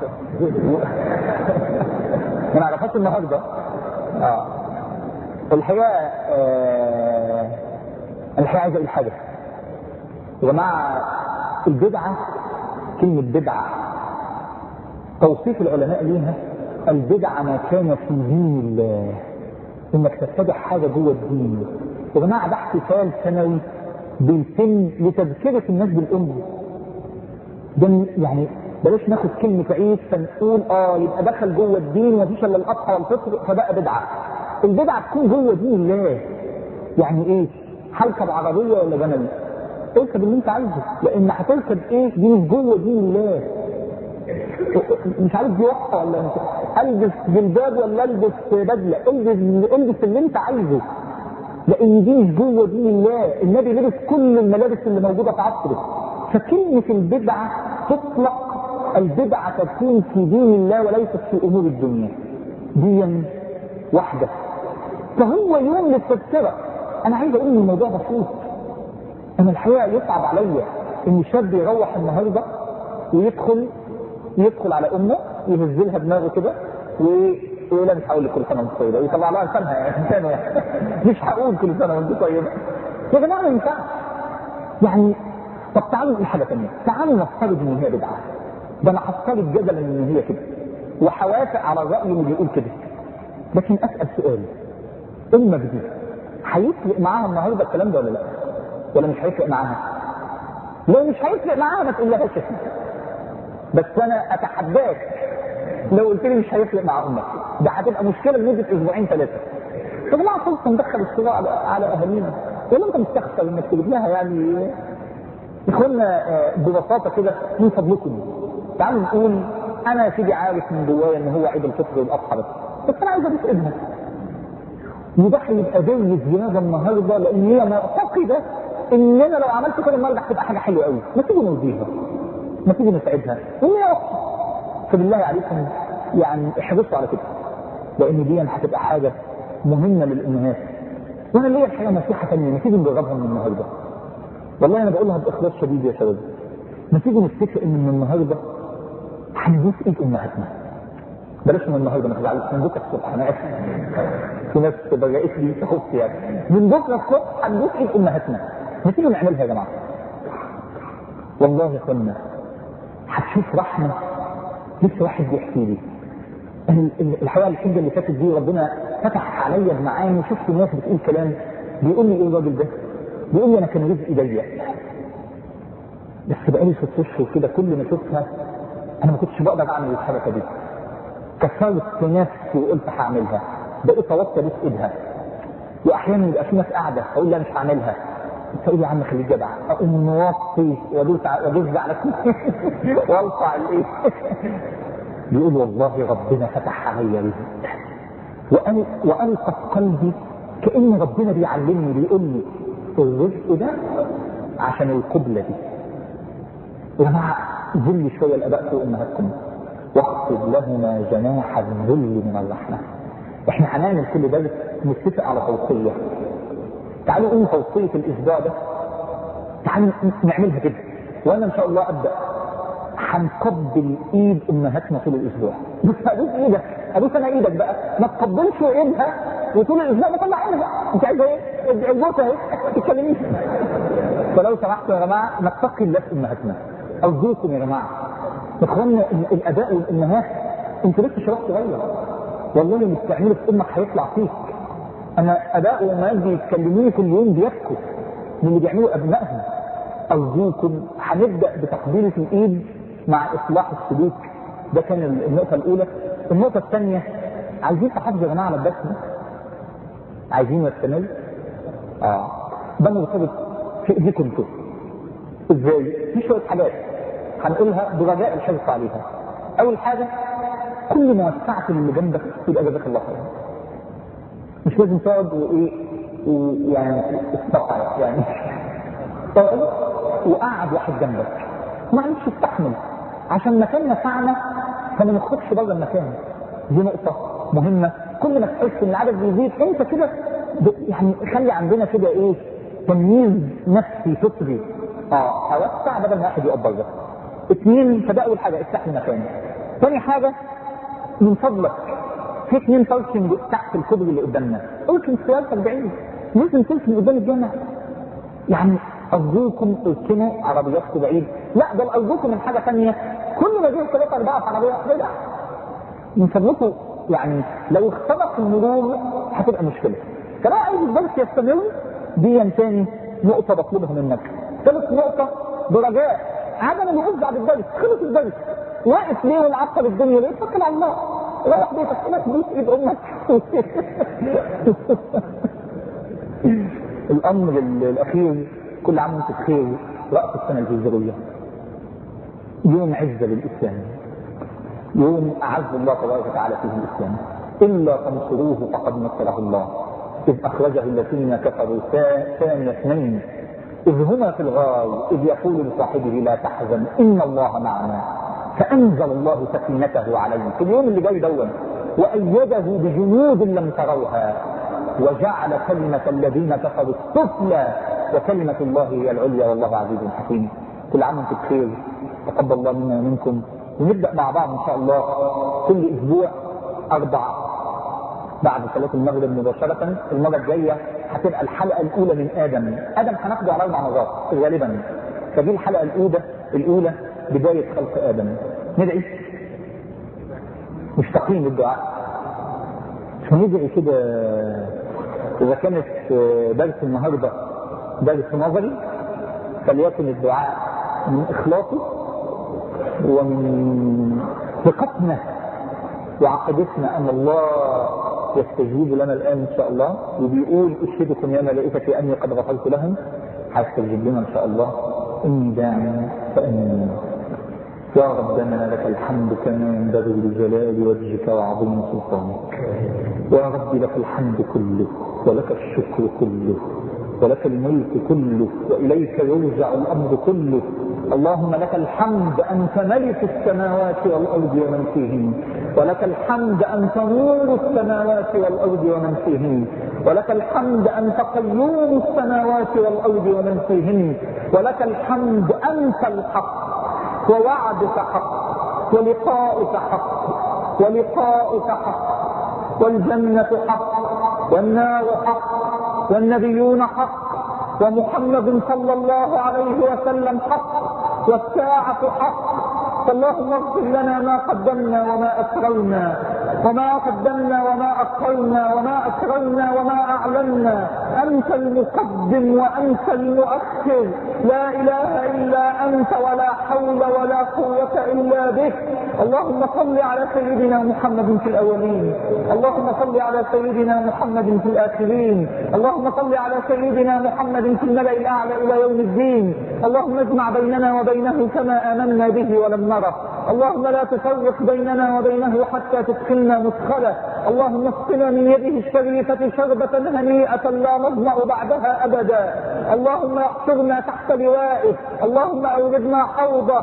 ما نعرفهاش النهارده. اه الحقيقه آه الحقيقه عايز اقول حاجه يا جماعه. البدعه، كلمه بدعه توصيف العلماء ليها البدعه ما كان في دين الله، انك تتبع حاجه جوه الدين. يا جماعه ده احتفال سنوي بيتم لتذكره الناس بالام. ده يعني بلاش ناخد كلمه عيد فنقول اه يبقى دخل جوه الدين ومفيش الا الاضحى والفطر فبقى بدعه. البدعه تكون جوه دين الله. يعني ايه؟ هركب عربيه ولا جمل؟ اركب اللي انت عايزه، لان هتركب ايه دي مش جوه دين الله. مش عارف دي وقفه ولا مش البس جلباب ولا البس بدله، البس البس اللي انت عايزه، لان دي مش جوه دين الله. النبي لبس كل الملابس اللي موجوده في عصره. فكلمه البدعه تطلق البدعه تكون في دين الله وليست في امور الدنيا. دي واحده. فهو يوم للتذكره. انا عايز اقول ان الموضوع بسيط. انا الحقيقه يصعب عليا ان شاب يروح النهارده ويدخل يدخل على امه يهز لها دماغه كده ويقول لها مش هقول لك كل سنه وانت طيبه، ويطلع لها لسانها يعني ثانيه مش هقول كل سنه وانت طيبه. يا جماعه ما ينفعش. يعني طب تعالوا نقول حاجه ثانيه، تعالوا نفترض ان هي بدعه، ده انا هفترض جدلا ان هي كده وحوافق على الراي اللي بيقول كده، لكن اسال سؤال، امك دي هيفرق معاها النهارده الكلام ده ولا لا؟ ولا مش هيفرق معاها؟ لو مش هيفرق معاها ما تقولهاش اسمها، بس انا اتحداك لو قلت لي مش هيفرق مع امك، ده هتبقى مشكله لمده اسبوعين ثلاثه. يا جماعه فرصه ندخل الصراع على, على اهالينا، ولا انت مستخسر انك تجيب لها يعني؟ اخوانا ببساطه كده من فضلكم تعالوا نقول انا يا سيدي عارف من جوايا ان هو عيد الفطر والاضحى بس بس انا عايز ابوس ابنها، وده هيبقى زي زياده النهارده، لان هي معتقده ان انا لو عملت كده النهارده هتبقى حاجه حلوه قوي، ما تيجي نرضيها، ما تيجي نساعدها، وهي اختي. فبالله عليكم يعني احرصوا على كده، لان دي هتبقى حاجه مهمه للامهات. وانا ليا الحقيقه نصيحه ثانيه، ما تيجي نجربها من النهارده. والله انا بقولها باخلاص شديد يا شباب، ما تيجي نتفق ان من النهارده هنبوس ايد امهاتنا. بلاش من النهارده ما تزعلوش، من بكره الصبح انا اسف. في ناس بدات لي تخف يعني، من بكره الصبح هنبوس ايد امهاتنا. ما تيجي نعملها يا جماعه. والله يا اخوانا هتشوف رحمه. لسه واحد بيحكي لي الحوالي الحجه اللي فاتت دي ربنا فتح عليا بمعاني، وشفت الناس بتقول كلام، بيقول لي ايه الراجل ده؟ بيقول لي انا كان رزقي ضيق بس بقالي ست اشهر كده كل ما اشوفها انا ما كنتش بقدر اعمل الحركه دي، كسرت نفسي وقلت هعملها، بقيت اوطي ابوس ايدها، واحيانا يبقى في ناس قاعده اقول لها مش هعملها، تقول يا عم خليك جدع، اقوم موطي وادوس وادوس على والقع الايه. بيقول والله ربنا فتح عليا رزق والقى في قلبي كأن ربنا بيعلمني، بيقول لي الرزق ده عشان القبله دي. يا جماعه ذل شويه الاباء فوق امهاتكم، واخفض لهما جناح الذل من الرحمه. احنا هنعمل كل ده نتفق على توصيه. تعالوا نقول توصيه الاسبوع ده، تعالوا نعملها كده، وانا ان شاء الله ابدا هنقبل ايد امهاتنا طول الاسبوع. بس ابوس ايدك، ابوس انا ايدك بقى، ما تقبلش ايدها وطول الاسبوع بطلع عينها. انت عايزه ايه؟ البوسه اهي ما تتكلميش. فلو سمحتوا يا جماعه نتقي الله في امهاتنا، ارجوكم يا جماعه. اخواننا الاباء والامهات انتوا لسه شباب صغير، والله اللي بتعمله في امك هيطلع فيك. انا اباء وامهات بيتكلموني كل يوم بيبكوا من اللي بيعملوا ابنائهم. ارجوكم هنبدا بتقبيله الايد مع اصلاح السلوك. ده كان النقطه الاولى. النقطه الثانيه، عايزين تحافظوا يا جماعه على الدرس ده؟ عايزين نستمر؟ اه ده مرتبط في ايديكم انتوا. ازاي؟ في شويه حاجات هنقولها برجاء الحرص عليها. اول حاجه، كل ما وسعت اللي جنبك يبقى جزاك الله خير. مش لازم تقعد وايه ويعني استطع يعني تقعد وقعد واحد جنبك، معلش استحمل عشان مكان نفعنا فما نخرجش بره المكان. دي نقطه مهمه. كل ما تحس ان العدد بيزيد انت كده يعني خلي عندنا كده ايه تمييز نفسي فطري. اه اوسع بدل ما واحد يقف بره. اثنين، فده اول حاجه استحمل مكانك. ثاني حاجه، من فضلك في اثنين باركنج تحت الكوبري اللي قدامنا، اركن سيارتك بعيد، لازم تركن قدام الجامع. يعني ارجوكم اركنوا عربياتكم بعيد. لا ده ارجوكم من حاجه ثانيه، كل ما جه ثلاثه اربعه في عربيه واحده من فضلكم يعني لو اختلط المرور هتبقى مشكله. كمان عايز الدرس يستمر، دي ثاني نقطه بطلبها منك. ثالث نقطه، برجاء عدم الوقوف بعد الدرس. خلص الدرس واقف ليه ونعطل الدنيا ليه؟ اتكل على الله، روح بيتك كده تبوس ايد امك. الامر الاخير، كل عام وانتم بخير، راس السنه الهجريه، يوم عزه للاسلام، يوم اعز الله تبارك وتعالى فيه الاسلام. الا تنصروه فقد نصره الله اذ اخرجه الذين كفروا ثاني اثنين اذ هما في الغار اذ يقول لصاحبه لا تحزن ان الله معنا فانزل الله سكينته عليه في اليوم اللي جاي دون وايده بجنود لم تروها وجعل كلمه الذين كفروا السفلى وكلمه الله هي العليا والله عزيز حكيم. كل عام وانتم بخير، تقبل الله منا ومنكم، ونبدأ مع بعض إن شاء الله كل أسبوع أربع بعد صلاة المغرب مباشرة. المرة الجاية هتبقى الحلقة الأولى من آدم. آدم هناخده على أربع مرات غالبا، فدي الحلقة الأولى الأولى بداية خلق آدم. ندعي مشتاقين للدعاء، مش هندعي كده. إذا كانت درس النهارده درس نظري فليكن الدعاء من إخلاصه ومن ثقتنا وعقيدتنا أن الله يستجيب لنا الآن إن شاء الله، وبيقول أشهدكم يا ملائكتي أني قد غفرت لهم، هيستجيب لنا إن شاء الله. إني داعي فأمين. يا ربنا لك الحمد كما ينبغي لجلال وجهك وعظيم سلطانك. يا رب لك الحمد كله ولك الشكر كله ولك الملك كله وإليك يرجع الأمر كله. اللهم لك الحمد أنت ملك السماوات والأرض ومن فيهن، ولك الحمد أنت نور السماوات والأرض ومن فيهن، ولك الحمد أنت قيوم السماوات والأرض ومن فيهن، ولك الحمد أنت الحق ووعدك حق ولقاؤك حق ولقاؤك حق والجنة حق والنار حق والنبيون حق ومحمد صلى الله عليه وسلم حق والساعة حق. فاللهم اغفر لنا ما قدمنا وما أسررنا وما قدمنا وما أخرنا وما أسررنا وما أعلنا. أنت المقدم وأنت المؤخر، لا إله إلا أنت ولا حول ولا قوة إلا بك. اللهم صل على سيدنا محمد في الأولين، اللهم صل على سيدنا محمد في الآخرين، اللهم صل على سيدنا محمد في الملأ الأعلى إلى يوم الدين. اللهم اجمع بيننا وبينه كما آمنا به ولم نره. اللهم لا تفرق بيننا وبينه حتى تدخلنا مدخله. اللهم اسقنا من يده الشريفة شربة هنيئة لا نظمأ بعدها أبدا. اللهم احشرنا تحت لوائه، اللهم أوردنا حوضه.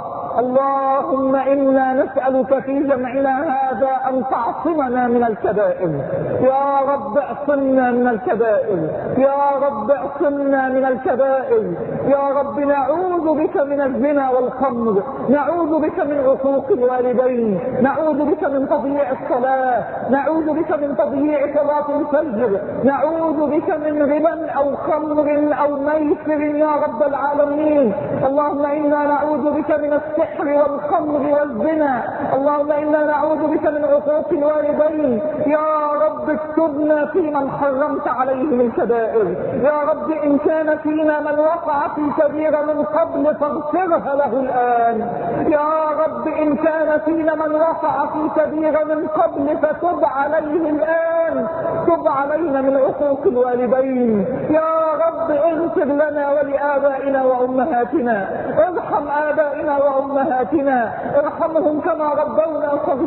اللهم إنا نسألك في جمعنا هذا أن تعصمنا من الكبائر. يا رب اعصمنا من الكبائر، يا رب اعصمنا من الكبائر. يا رب نعوذ بك من الزنا والخمر، نعوذ بك من عقوق الوالدين، نعوذ بك من تضييع الصلاة، نعوذ بك من تضييع صلاة الفجر، نعوذ بك من ربا أو خمر أو ميسر يا رب العالمين. اللهم إنا نعوذ بك من السحر والخمر والزنا. اللهم إنا نعوذ بك من عقوق الوالدين. يا رب اكتبنا في من حرمت عليهم الكبائر. يا رب إن كان فينا من وقع في كبيرة من قبل فاغفرها له الآن. يا رب إن كان فينا من وقع في كبيرة من قبل فتب عليه الآن. تب علينا من عقوق الوالدين. يا رب اغفر لنا ولآبائنا وأمهاتنا، ارحم آبائنا وأمهاتنا، ارحمهم كما ربونا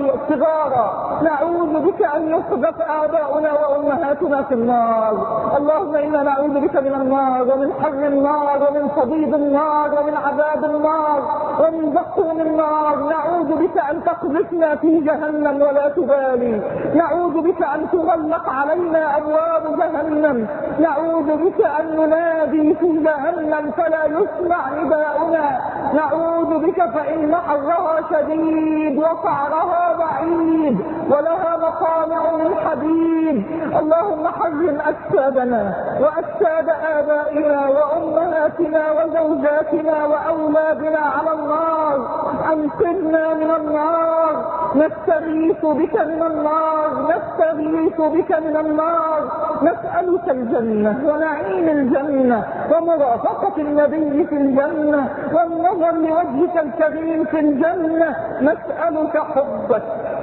صغارا. نعوذ بك أن يقذف آباؤنا وأمهاتنا في النار. اللهم إنا نعوذ بك من النار ومن حر النار ومن صديد النار ومن عذاب النار ومن زقوم النار. نعوذ بك أن تقذفنا في جهنم ولا تبالي. نعوذ بك أن تغلق علينا أبواب جهنم. نعوذ بك أن ننادي في جهنم فلا يسمع نداؤنا. نعوذ بك فإن حرها شديد وقعرها بعيد ولها مقامع من حديد. اللهم حرم أجسادنا وأجساد آبائنا وأمهاتنا وزوجاتنا وأولادنا على النار. أنقذنا من النار، نستغيث بك من النار، نستغيث بك من النار. نسألك الجنة ونعيم الجنة ومرافقة النبي في الجنة والنظر لوجهك الكريم في الجنة. نسألك حبك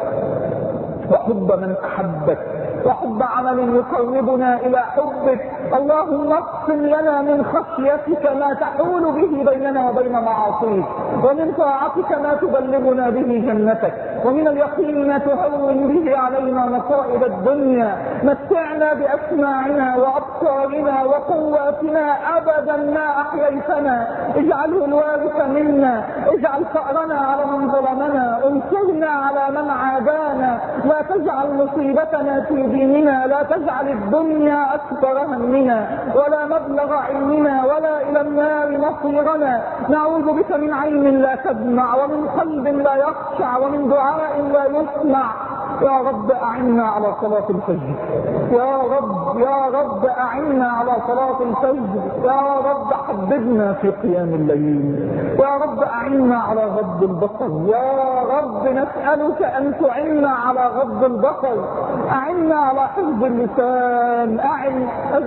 وحب من أحبك وحب عمل يقربنا إلى حبك. اللهم اقسم لنا من خشيتك ما تحول به بيننا وبين معاصيك، ومن طاعتك ما تبلغنا به جنتك، ومن اليقين ما تهون به علينا مصائب الدنيا. متعنا بأسماعنا وأبصارنا وقواتنا أبدا ما أحييتنا. اجعله الوارث منا، اجعل ثأرنا على من ظلمنا، انصرنا على من عادانا. لا تجعل مصيبتنا في ديننا، لا تجعل الدنيا أكبر همنا ولا مبلغ علمنا ولا إلى النار مصيرنا. نعوذ بك من عين لا تدمع، ومن قلب لا يخشع، ومن دعاء لا يسمع. يا رب أعنا على صلاة الفجر، يا رب يا رب أعنا على صلاة الفجر، يا رب حببنا في قيام الليل، يا رب أعنا على غض البصر، يا رب نسألك أن تعنا على غض البصر، أعنا على حفظ اللسان، أعن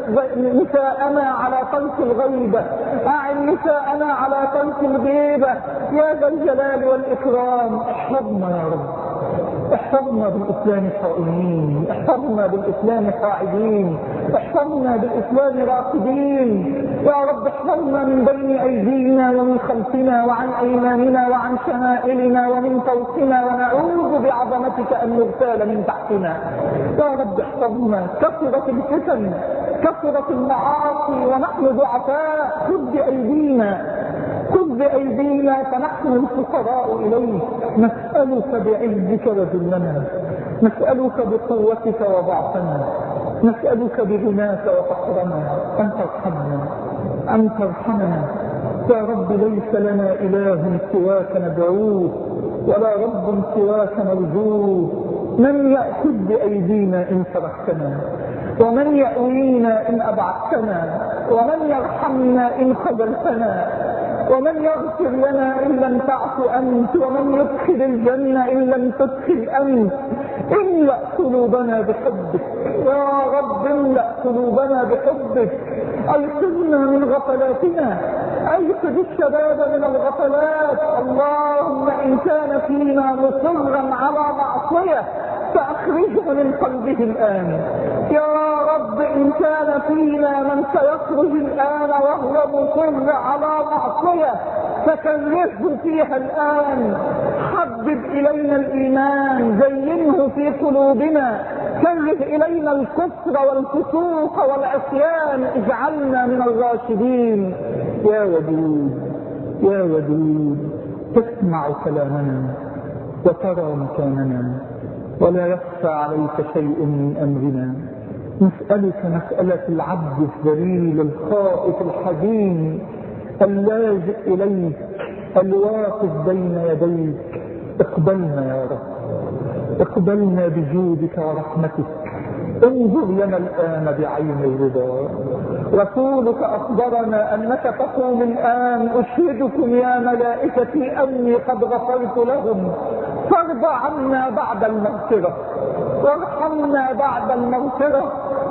نساءنا على ترك الغيبة، أعن نساءنا على ترك الغيبة، يا ذا الجلال والإكرام. احفظنا يا رب، احفظنا بالإسلام صائمين، احفظنا بالإسلام قاعدين، احفظنا بالإسلام راقدين. يا رب احفظنا من بين أيدينا ومن خلفنا وعن أيماننا وعن شمائلنا ومن فوقنا، ونعوذ بعظمتك أن نغتال من تحتنا. يا رب احفظنا. كثرت الفتن، كثرت المعاصي ونحن ضعفاء، خذ بأيدينا، خذ بأيدينا فنحن الفقراء إليك. نسألك بعزك وذلنا، نسألك بقوتك وضعفنا، نسألك بغناك وفقرنا أن ترحمنا، أن ترحمنا. يا رب ليس لنا إله سواك ندعوه، ولا رب سواك نرجوه. من يأخذ بأيدينا إن تركتنا، ومن يأوينا إن أبعدتنا، ومن يرحمنا إن خذلتنا، ومن يغفر لنا إن لم تعف أنت، ومن يدخل الجنة إن لم تدخل أنت. املأ قلوبنا بحبك يا رب، املأ قلوبنا بحبك. أيقظنا من غفلاتنا، أيقظ الشباب من الغفلات. اللهم إن كان فينا مصرا على معصية فأخرجه من قلبه الآن. يا رب إن كان فينا من سيخرج الآن وهو مصر على معصية فكرهه فيها الآن. حبب إلينا الإيمان، زينه في قلوبنا، كره إلينا الكفر والفسوق والعصيان، اجعلنا من الراشدين. يا ودود يا ودود، تسمع كلامنا وترى مكاننا، ولا يخفى عليك شيء من أمرنا. نسألك مسألة العبد الذليل الخائف الحزين اللاجئ إليك الواقف بين يديك. اقبلنا يا رب، اقبلنا بجودك ورحمتك. انظر لنا الآن بعين الرضا. رسولك أخبرنا أنك تقوم الآن أشهدكم يا ملائكتي أني قد غفرت لهم، فارض عنا بعد المغفرة، وارحمنا بعد المغفرة،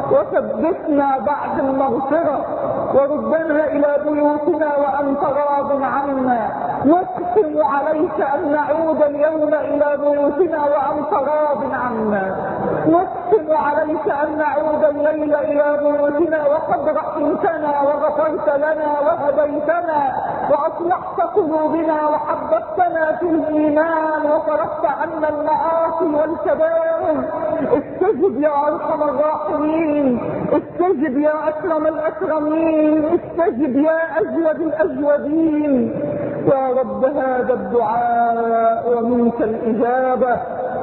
وثبتنا بعد المغفرة، وردنا إلى بيوتنا وأنت راض عنا. نقسم عليك أن نعود اليوم إلى بيوتنا وأنت راض عنا. نقسم عليك أن نعود الليل إلى بيوتنا وقد رحمتنا وغفرت لنا وهديتنا وأصلحت قلوبنا وحببتنا في الإيمان وصرفت عنا المعاصي والكبائر. استجب يا أرحم الراحمين، استجب يا أكرم الأكرمين، استجب يا أجود الأجودين. يا رب هذا الدعاء ومنك الإجابة،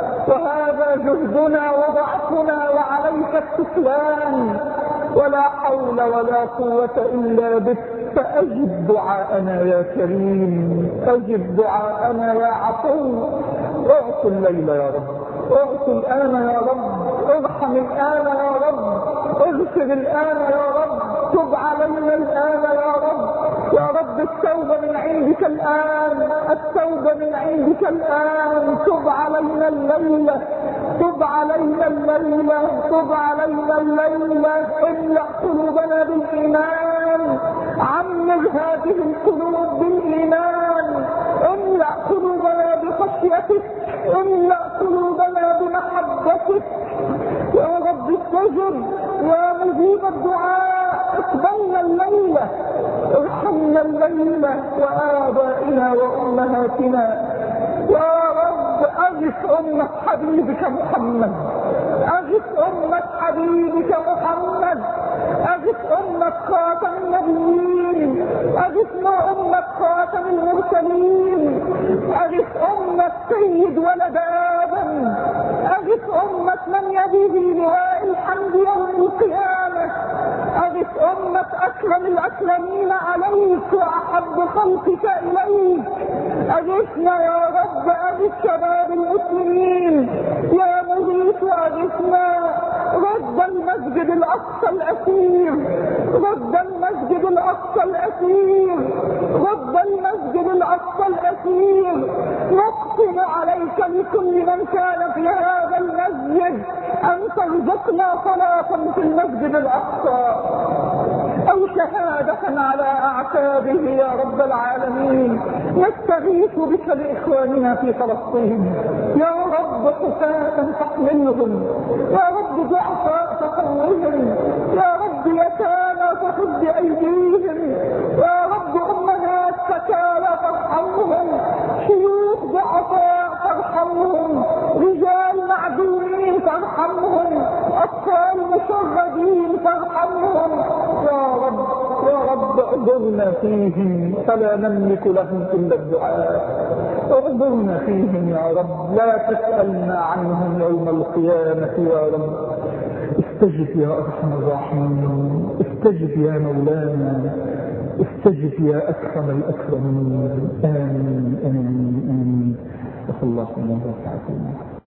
وهذا جهدنا وضعفنا وعليك التكلان، ولا حول ولا قوة إلا بك. فأجب دعاءنا يا كريم، أجب دعاءنا يا عفو. اعطي الليل يا رب، اعطي الآن يا رب، ارحم الآن يا رب، اغفر الآن يا رب، تب علينا الآن يا رب. يا رب التوبة من عندك الآن، التوبة من عندك الآن. تب علينا الليلة، تب علينا الليلة، تب علينا الليلة. املأ قلوبنا بالإيمان، عمر هذه القلوب بالإيمان. املأ قلوبنا بخشيتك، املأ قلوبنا بمحبتك. يا رب استجب يا مجيب الدعاء، اقبلنا الليلة، ارحمنا الليلة وآبائنا وأمهاتنا. يا رب أغث أمة حبيبك محمد، أغث أمة حبيبك محمد، أغث أمة خاتم النبيين، أغثنا أمة خاتم المرسلين، أغث أمة سيد ولد آدم، أغث أمة من يدي بلواء الحمد يوم القيامة، أغث أمة أكرم الأكرمين عليك وأحب خلقك إليك. أغثنا يا رب، أغث شباب المسلمين يا مغيث، أغثنا. رد المسجد الأقصى الأسير، رد المسجد الأقصى الأسير، رد المسجد الأقصى الأسير. نقسم عليك لكل من كان في هذا المسجد أن ترزقنا صلاة في المسجد الأقصى أو شهادة على أعتابه يا رب العالمين. نستغيث بك لإخواننا في فلسطين يا رب، حفاة تحملهم يا رب، ضعفاء تقوهم يا رب، يتامى فخذ بأيديهم يا رب، أمهات فتاة ترحمهم، شيوخ ضعفاء ترحمهم، رجال معدومين ترحمهم، أطفال مشردين ترحمهم يا رب يا رب. اعذرنا فيهم فلا نملك لهم إلا الدعاء، اعذرنا فيهم يا رب، لا تسألنا عنهم يوم القيامة يا رب. استجب يا أرحم الراحمين، استجب يا مولانا، استجب يا أكرم الأكرمين. آمين آمين آمين. وصلى الله عليه وسلم.